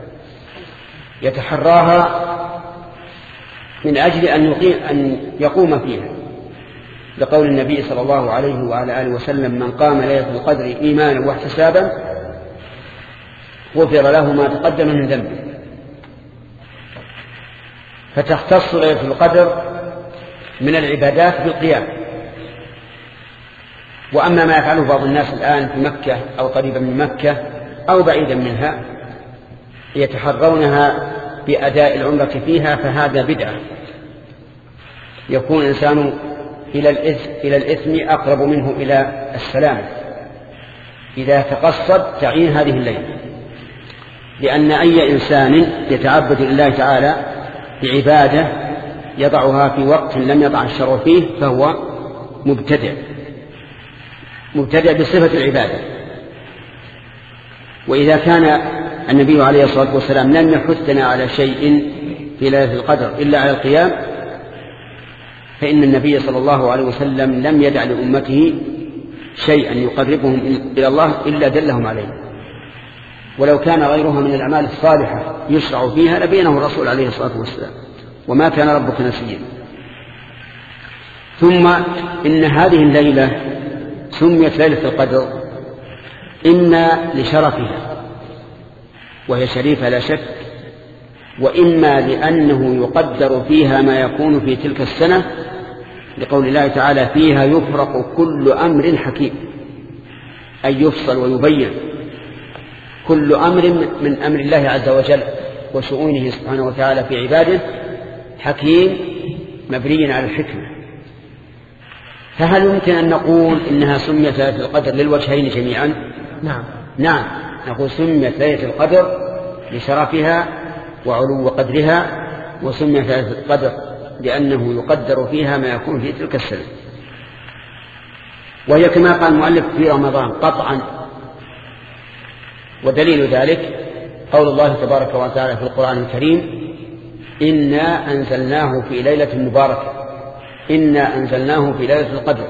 يتحراها من أجل أن يقيم أن يقوم فيها، لقول النبي صلى الله عليه وعلى آله وسلم: من قام ليلة القدر إيمانا واحتسابا غفر له ما تقدم من ذنبه. فتختص ليلة القدر من العبادات بالقيام. وأما ما يفعله بعض الناس الآن في مكة أو قريبا من مكة أو بعيدا منها يتحرونها بأداء العمرة فيها، فهذا بدعة، يكون الإنسان إلى الإثم, إلى الإثم أقرب منه إلى السلام إذا تقصد تعيين هذه الليلة، لأن أي إنسان يتعبد لله تعالى بعبادة يضعها في وقت لم يضع الشرع فيه فهو مبتدع مبتدع بصفة العبادة. وإذا كان النبي عليه الصلاة والسلام لم يحثنا على شيء في ليلة القدر إلا على القيام، فإن النبي صلى الله عليه وسلم لم يدع لأمته شيئا يقربهم إلى الله إلا دلهم عليه، ولو كان غيرها من الأعمال الصالحة يشرع فيها لبينه الرسول عليه الصلاة والسلام، وما كان ربك نسيا. ثم إن هذه الليلة سميت ليلة القدر إما لشرفها وهي شريفة لا شك، وإما لأنه يقدر فيها ما يكون في تلك السنة، لقول الله تعالى: فيها يفرق كل أمر حكيم، أي يفصل ويبين كل أمر من أمر الله عز وجل وشؤونه سبحانه وتعالى في عباده، حكيم مبني على الحكمة. فهل يمكن أن نقول إنها سميت ليلة القدر للوجهين جميعا؟ نعم نعم نقول سميت ليلة القدر لشرفها وعلو قدرها، وسميت ليلة القدر لأنه يقدر فيها ما يكون في تلك السنة، وهي كما قال المؤلف في رمضان قطعا. ودليل ذلك قول الله تبارك وتعالى في القرآن الكريم: إنا أنزلناه في ليلة مباركة، إنا أنزلناه في ليلة القدر.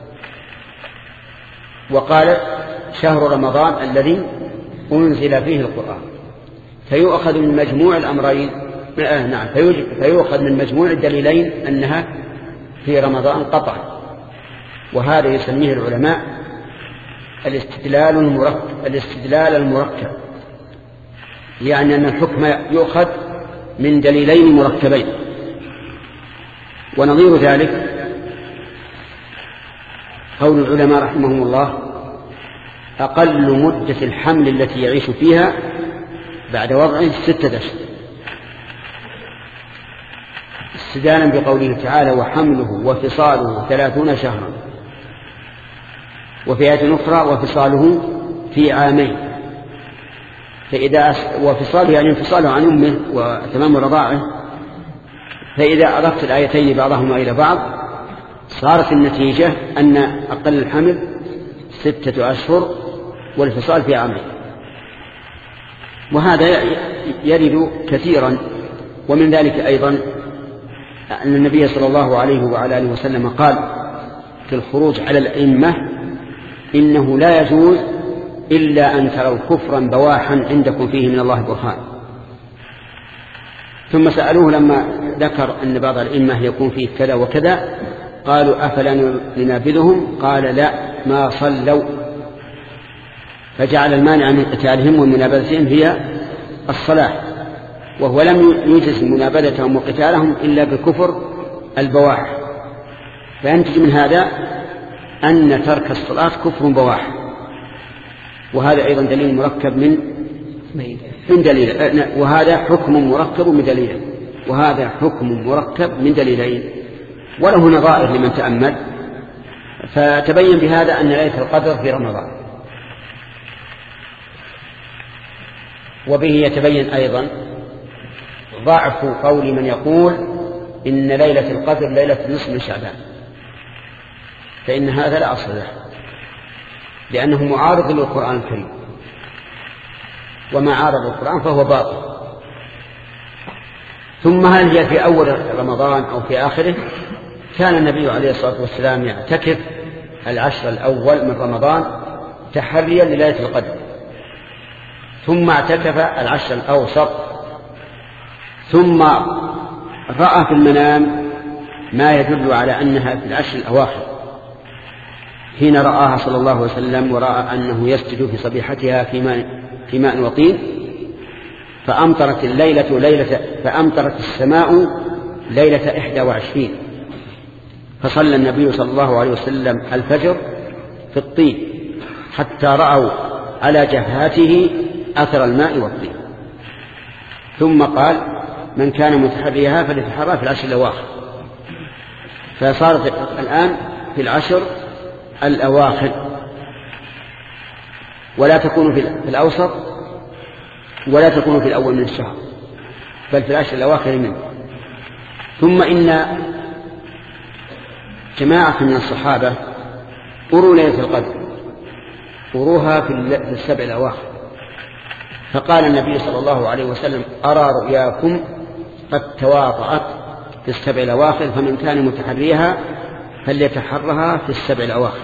وقال: شهر رمضان الذي أنزل فيه القرآن. فيؤخذ من مجموع الأمرين آه نعم فيؤخذ من مجموع الدليلين أنها في رمضان قطعا. وهذا يسميه العلماء الاستدلال المركب الاستدلال المركب يعني أن الحكم يؤخذ من دليلين مركبين. ونظير ذلك قول العلماء رحمهم الله: أقل مدة الحمل التي يعيش فيها بعد وضعه ستة أشهر، استدلالا بقوله تعالى: وحمله وفصاله ثلاثون شهرا. وفي آية أخرى: وفصاله في عامين. فإذا وفصاله يعني انفصاله عن أمه وتمام رضاعه، فإذا أضفت الآيتين بعضهما إلى بعض صارت النتيجة أن أقل الحمل ستة أشهر والفصال في عامين. وهذا يرد كثيرا. ومن ذلك أيضا أن النبي صلى الله عليه وعلى آله وسلم قال في الخروج على الأئمة إنه لا يجوز إلا أن تروا كفرا بواحا عندكم فيه من الله برهان. ثم سألوه لما ذكر أن بعض الأئمة يكون فيه كذا وكذا قالوا أفلا ننابذهم؟ قال لا، ما صلوا. فجعل المانع من قتالهم ومنابذتهم هي الصلاة، وهو لم يجز منابذتهم وقتالهم إلا بكفر البواح. فينتج من هذا أن ترك الصلاة كفر بواح. وهذا أيضا دليل مركب من من دليل، وهذا حكم مركب من دليل، وهذا حكم مركب من دليلين وله نظائر لمن تأمل. فتبين بهذا أن ليلة القدر في رمضان. وبه يتبين أيضا ضعف قول من يقول إن ليلة القدر ليلة نصف من شعبان، فإن هذا لا أصل له، لأنه معارض للقرآن الكريم، وما عارض القرآن فهو باطل. ثم هل هي في أول رمضان أو في آخره؟ كان النبي عليه الصلاة والسلام يعتكف العشر الأول من رمضان تحريا لليلة القدر، ثم اعتكف العشر الأوسط، ثم رأى في المنام ما يدل على أنها في العشر الأواخر، حين رآها صلى الله عليه وسلم ورأى أنه يسجد في صبيحتها في ماء, في ماء وطين، فأمطرت الليلة ليلة فأمطرت السماء ليلة إحدى وعشرين، فصلى النبي صلى الله عليه وسلم الفجر في الطين حتى رأوا على جبهته أثر الماء والطين، ثم قال من كان متحريها فليتحرى في العشر الأواخر. فصارت الآن في العشر الأواخر، ولا تكون في الأوسط ولا تكون في الأول من الشهر، بل في العشر الأواخر منه. ثم إن جماعة من الصحابة أروا ليلة القدر، أروها في السبع الأواخر، فقال النبي صلى الله عليه وسلم أرى رؤياكم قد تواطأت في السبع الأواخر، فمن كان متحريها فليتحرها في السبع الأواخر.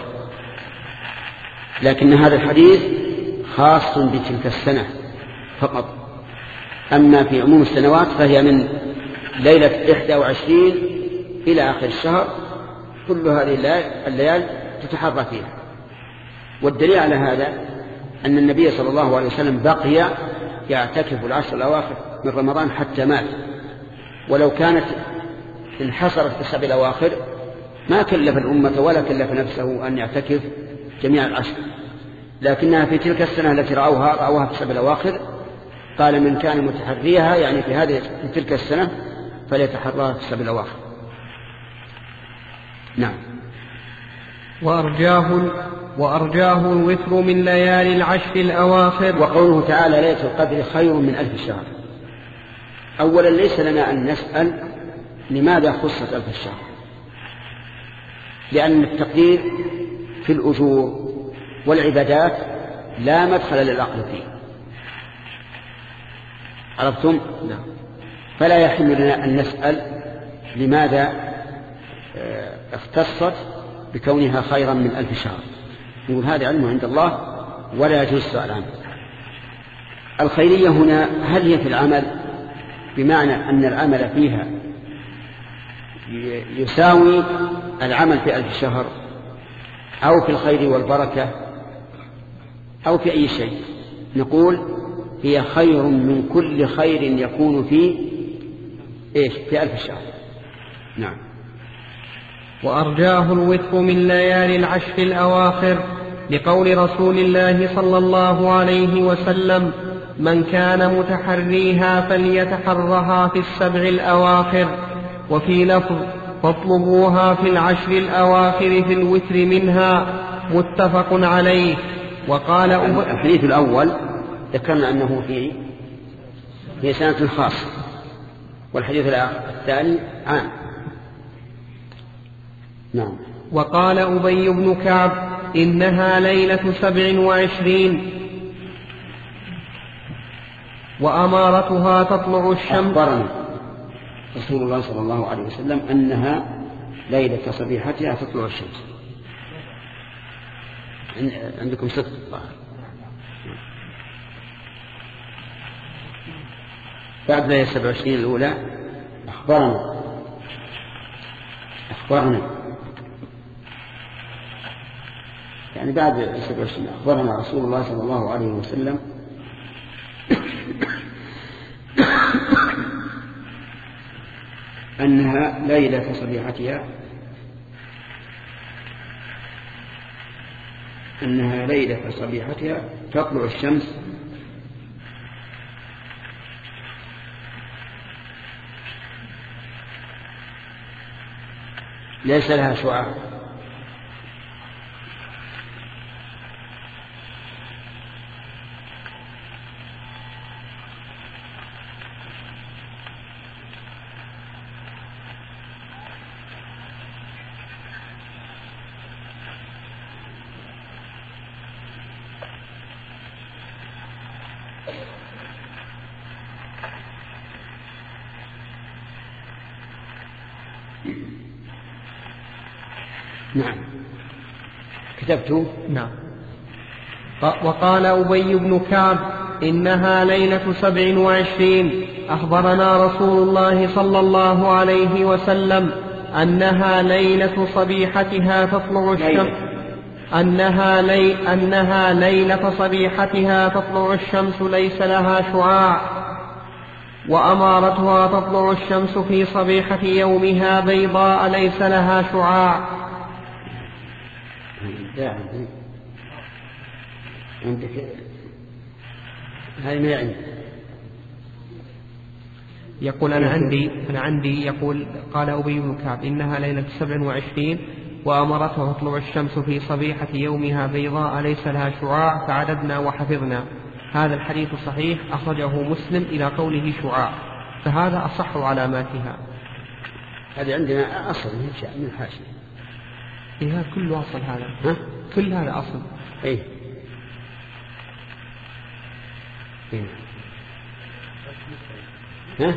لكن هذا الحديث خاص بتلك السنة فقط، أما في عموم السنوات فهي من ليلة إحدى وعشرين إلى آخر الشهر، كل هذه الليالي تتحرى فيها. والدليل على هذا أن النبي صلى الله عليه وسلم بقي يعتكف العشر الأواخر من رمضان حتى مات، ولو كانت انحصرت في السبع الأواخر ما كلف الأمة ولا كلف نفسه أن يعتكف جميع العشر، لكنها في تلك السنة التي رأوها رأوها في السبع الأواخر، قال من كان متحريها يعني في هذه في تلك السنة فليتحراها في السبع الأواخر. نعم. وأرجاه وأرجاه الوتر من ليالي العشر الأواخر. وقوله تعالى ليلة القدر خير من ألف شهر، أولا ليس لنا أن نسأل لماذا خصت ألف الشهر، لأن التقدير في الأجور والعبادات لا مدخل للعقل فيه، عرفتم؟ نعم. فلا يحل لنا أن نسأل لماذا اختصت بكونها خيرا من ألف شهر، نقول هذا علم عند الله ولا يجوز السؤال عنه. الخيرية هنا هل هي في العمل بمعنى أن العمل فيها يساوي العمل في ألف شهر، أو في الخير والبركة، أو في أي شيء؟ نقول هي خير من كل خير يكون في إيش في ألف شهر. نعم. وأرجاه الوتر من ليالي العشر الأواخر لقول رسول الله صلى الله عليه وسلم من كان متحريها فليتحرها في السبع الأواخر. وفي لفظ فاطلبوها في العشر الأواخر في الوتر منها، متفق عليه. وقال الحديث الأول ذكرنا أنه في في سنة خاصة، والحديث الثاني عام. نعم. وقال أبي بن كعب إنها ليلة سبع وعشرين. وأمارتها تطلع الشمس. أخبرنا رسول الله صلى الله عليه وسلم أنها ليلة صبيحتها تطلع الشمس. عندكم ست بعد ليلة سبع وعشرين الأولى أخبرنا أخبرنا يعني بعد سبع وعشرين أخبرنا رسول الله صلى الله عليه وسلم أنها ليلة صبيحتها أنها ليلة صبيحتها تطلع الشمس ليس لها شعاع. نعم كتبت. نعم. وقال أبي بن كعب إنها ليلة سبع وعشرين. أخبرنا رسول الله صلى الله عليه وسلم أنها ليلة صبيحتها تطلع الشمس أنها, لي أنها ليلة صبيحتها تطلع الشمس ليس لها شعاع، وأمارتها تطلع الشمس في صبيحة يومها بيضاء ليس لها شعاع. عندك هذه ما عندي. يقول أنا عندي أنا عندي يقول قال أبي بن كعب إنها ليلة سبع وعشرين وأمرتها تطلع الشمس في صبيحة يومها بيضاء ليس لها شعاع فعددنا وحفظنا. هذا الحديث صحيح أخرجه مسلم إلى قوله شعاع، فهذا أصح علاماتها. هذا عندنا أصل من الحاشية. إيه هذا كله أصل هذا. ها؟ كل هذا أصل. إيه. إيه. ها؟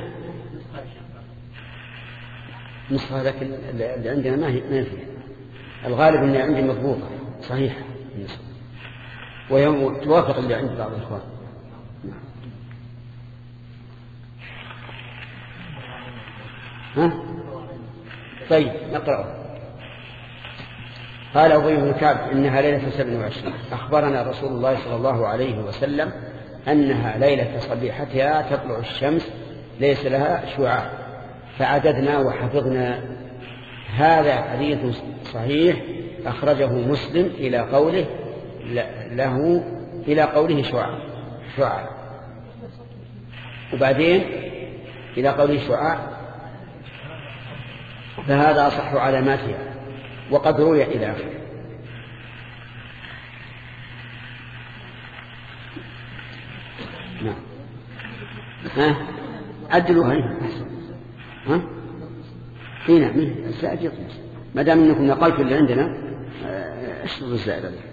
نسخة لكن اللي عندنا ما هي ما فيها. الغالب إن عندي مضبوطة صحيحة النسخة، ويوم توافق اللي عند بعض الإخوان. ها؟ طيب نقرأ. قال أبي بن كعب إنها ليلة سبع وعشرين. أخبرنا رسول الله صلى الله عليه وسلم أنها ليلة صبيحتها تطلع الشمس ليس لها شعاع، فعددنا وحفظنا. هذا حديث صحيح أخرجه مسلم إلى قوله له إلى قوله شعاع شعاع وبعدين إلى قوله شعاع، فهذا أصح علاماتها وقد روي إلى آخره. نعم. ها عدلوها ها هنا من الزائد يطلس، ما دام انكم نقلتوا اللي عندنا اشتروا الزائد عليه.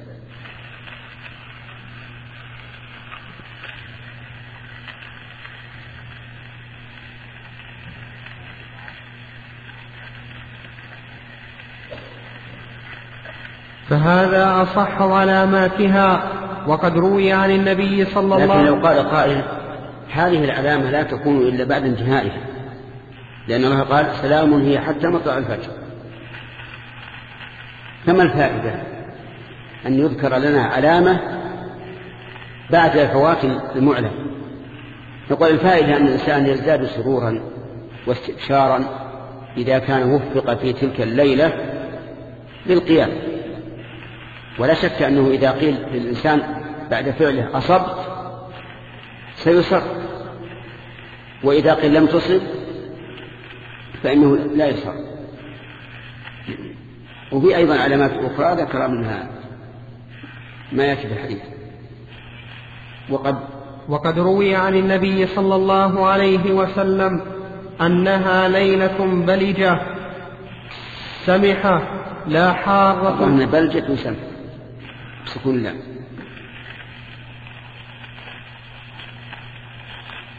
فهذا أصح علاماتها وقد روي عن النبي صلى الله عليه وسلم. لكن لو قال قائل هذه العلامة لا تكون إلا بعد انتهائها، لأن الله قال سلام هي حتى مطلع الفجر، فما الفائدة أن يذكر لنا علامة بعد الفوات المعلم؟ نقول الفائدة أن الإنسان يزداد سرورا واستبشارا إذا كان وفق في تلك الليلة للقيام. ولا شك أنه إذا قيل للإنسان بعد فعله أصبت سيصر، وإذا قيل لم تصب فإنه لا يصر. وفي أيضا علامات أخرى ذكر منها ما يأتي في الحديث. وقد وقد روي عن النبي صلى الله عليه وسلم أنها ليلة بلجة سمحة لا حارة. أن بلجة سمحة سكون لا.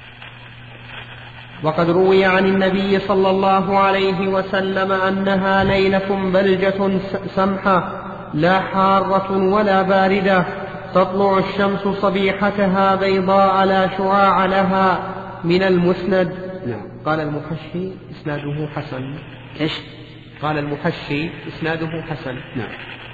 وقد روي عن النبي صلى الله عليه وسلم أنها ليلة بلجة سمحة لا حارة ولا باردة تطلع الشمس صبيحتها بيضاء لا شعاع لها من المسند. نعم. قال المحشي إسناده حسن. إيش؟ قال المحشي إسناده حسن. نعم.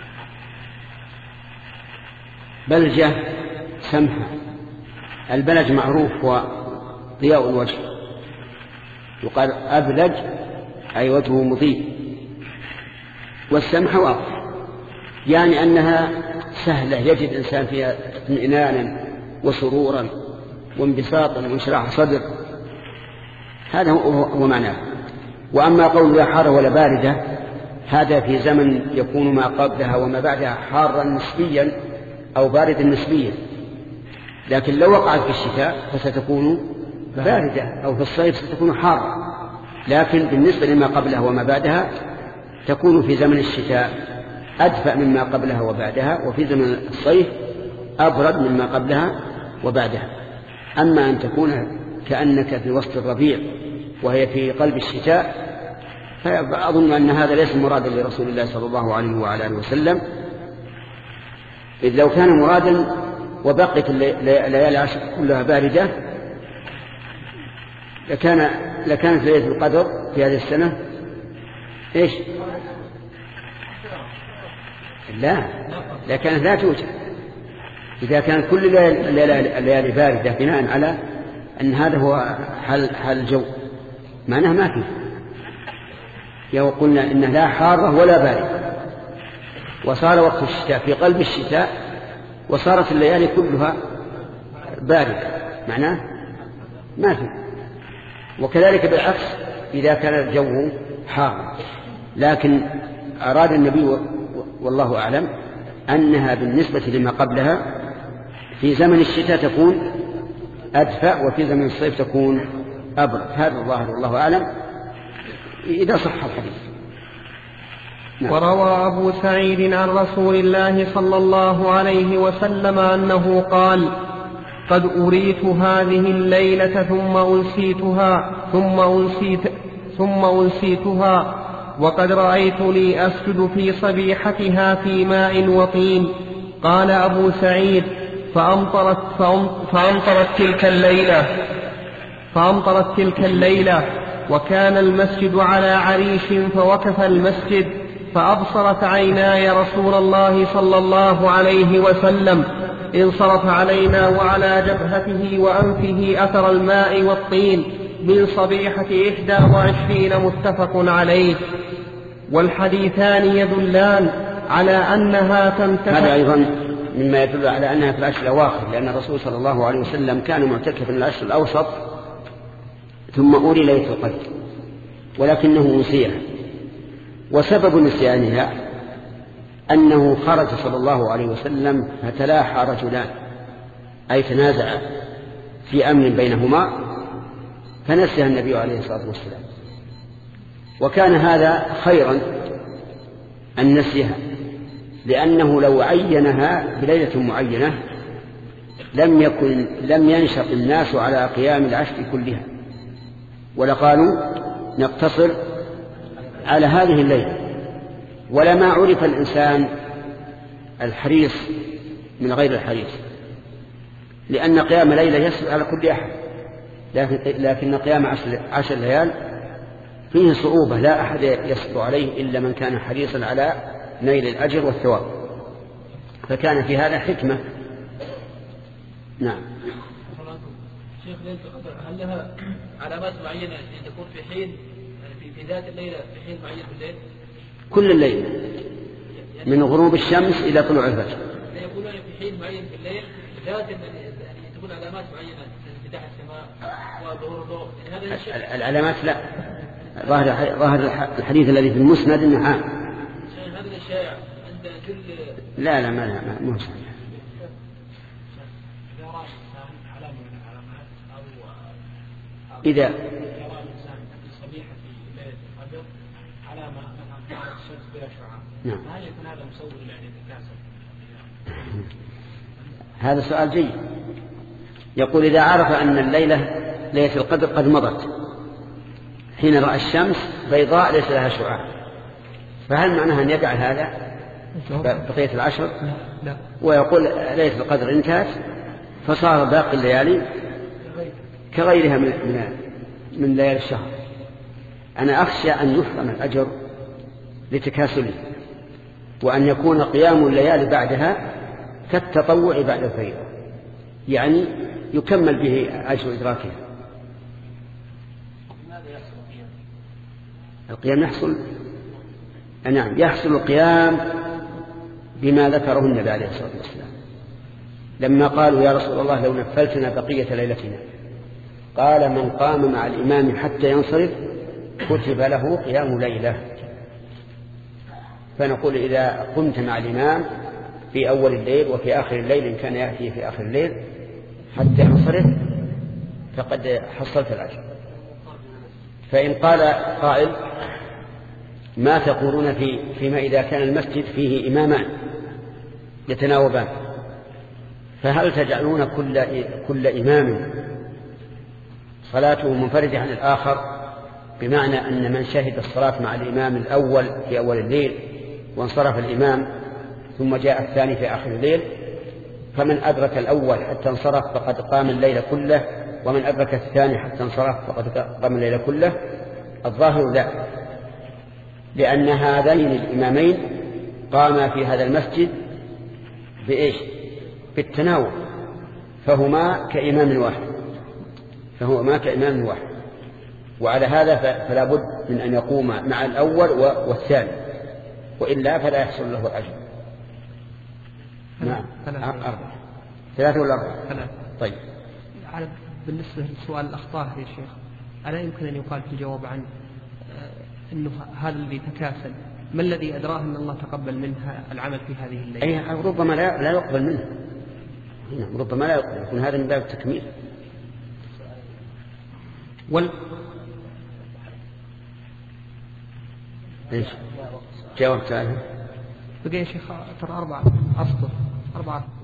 بلجة سمحة. البلج معروف هو ضياء الوجه، يقال أبلج أي وجهه مضيء، والسمحة واضح يعني أنها سهلة يجد إنسان فيها اطمئنانا وسرورا وانبساطا وانشراح صدر، هذا هو معناه. وأما قول لا حارة ولا باردة هذا في زمن يكون ما قبلها وما بعدها حارا نسبيا أو باردا نسبيا، لكن لو وقعت في الشتاء فستكون باردة، أو في الصيف ستكون حارة، لكن بالنسبة لما قبلها وما بعدها تكون في زمن الشتاء أدفأ مما قبلها وبعدها، وفي زمن الصيف أبرد مما قبلها وبعدها. أما أن تكون كأنك في وسط الربيع وهي في قلب الشتاء فأظن أن هذا ليس مرادا لرسول الله صلى الله عليه وعلى آله وسلم، إذ لو كان مرادا وبقيت الليالي العشر كلها باردة لكان لكانت ليلة القدر في هذه السنة إيش؟ لا، لكانت لا توجد. إذا كان كل الليالي باردة بناء على أن هذا هو حال, حال الجو معناه ما فيه. لو قلنا إنه لا حارة ولا باردة وصار وقت الشتاء في قلب الشتاء وصارت الليالي كلها باردة معناه ما فيه. وكذلك بالعكس إذا كان الجو حار، لكن أراد النبي والله أعلم أنها بالنسبة لما قبلها في زمن الشتاء تكون أدفأ وفي زمن الصيف تكون أبرد. هذا الظاهر والله أعلم إذا صح الحديث. نعم. وروى أبو سعيد عن رسول الله صلى الله عليه وسلم أنه قال: قد أريت هذه الليلة ثم أنسيتها ثم أنسيت ثم أنسيتها وقد رأيتني أسجد في صبيحتها في ماء وطين. قال أبو سعيد: فأمطرت, فأمطرت تلك الليلة فأمطرت تلك الليلة وكان المسجد على عريش فوقف المسجد فأبصرت عيناي رسول الله صلى الله عليه وسلم انصرف علينا وعلى جبهته وأنفه أثر الماء والطين من صبيحة إحدى وعشرين متفق عليه. والحديثان يدلان على أنها تنتهي. هذا أيضا مما يدل على أنها في العشر الأواخر، لأن الرسول صلى الله عليه وسلم كان معتكفا العشر الأوسط ثم أولي ليلة القدر ولكنه نسيها، وسبب نسيانها أنه خرج صلى الله عليه وسلم فتلاحى رجلان أي تنازع في أمر بينهما فنسيها النبي عليه الصلاة والسلام، وكان هذا خيرا أن نسيها، لأنه لو عينها بليلة معينة لم يكن لم ينشط الناس على قيام العشر كلها، ولقالوا نقتصر على هذه الليلة، ولما عرف الإنسان الحريص من غير الحريص، لأن قيام ليلة يسر على كل أحد، لكن, لكن قيام عشر, عشر ليال فيه صعوبة لا أحد يسر عليه إلا من كان حريصا على نيل الأجر والثواب، فكان في هذا حكمة. نعم. شيخ ليلة القدر هل لها علامات معينة تكون في حين في, في ذات الليلة في حين معين بالليل؟ كل الليل من غروب الشمس إلى طلوع الفجر. يقولون في حين معين بالليل ذات يعني تكون علامات معينة انفتاح السماء وظهور الضوء، هذا الشيء العلامات لا ظاهر ظاهر الحديث الذي في المسند انه عام. هذا الشائع عند كل لا لا ما لا مو صحيح. إذا يرى الإنسان صبيحة في ليلة القدر علامة مثلا طلعت الشمس بلا شعاع، نعم. هل يكون هذا مصور يعني يتكاسل؟ هذا سؤال جيد. يقول إذا عرف أن الليلة ليلة القدر قد مضت حين رأى الشمس بيضاء ليس لها شعاع، فهل معناها أن يجعل هذا بقية العشر؟ لا لا. ويقول ليلة القدر انتهت فصار باقي الليالي كغيرها من من, من ليالي الشهر. أنا أخشى أن يحرم الأجر لتكاسله، وأن يكون قيام الليالي بعدها كالتطوع بعد الفريضة، يعني يكمل به أجر إدراكه. القيام يحصل، نعم يحصل القيام بما ذكره النبي عليه الصلاة والسلام لما قالوا يا رسول الله لو نفلتنا بقية ليلتنا، قال من قام مع الإمام حتى ينصرف كتب له قيام ليلة. فنقول إذا قمت مع الإمام في أول الليل وفي آخر الليل إن كان يأتي في آخر الليل حتى ينصرف فقد حصلت الأجر. فإن قال قائل ما تقولون في فيما إذا كان المسجد فيه إمامان يتناوبان، فهل تجعلون كل كل إمام صلاته منفردة عن الآخر، بمعنى أن من شهد الصلاة مع الإمام الأول في أول الليل وانصرف الإمام ثم جاء الثاني في آخر الليل، فمن أدرك الأول حتى انصرف فقد قام الليل كله، ومن أدرك الثاني حتى انصرف فقد قام الليل كله؟ الظاهر لا، لأن هذين الإمامين قاما في هذا المسجد بإيش؟ بالتناوب، فهما كإمام واحد فهما كإمام واحد وعلى هذا فلا بد من أن يقوم مع الأول والثاني، وإلا فلا يحصل له الأجر. نعم أربعة ثلاثة ولا أربعة؟ ثلاثة. طيب بالنسبة لسؤال الأخطاء يا شيخ، ألا يمكن أن يقال في الجواب عن أنه هذا الذي تكاسل ما الذي أدراه أن الله تقبل منها العمل في هذه الليلة؟ أي ربما لا, لا يقبل منه، ربما لا يقبل، يكون هذا من باب التكميل. وال إيش جاوبت عليه؟ بقي يا شيخ ترى أربعة أسطر أربعة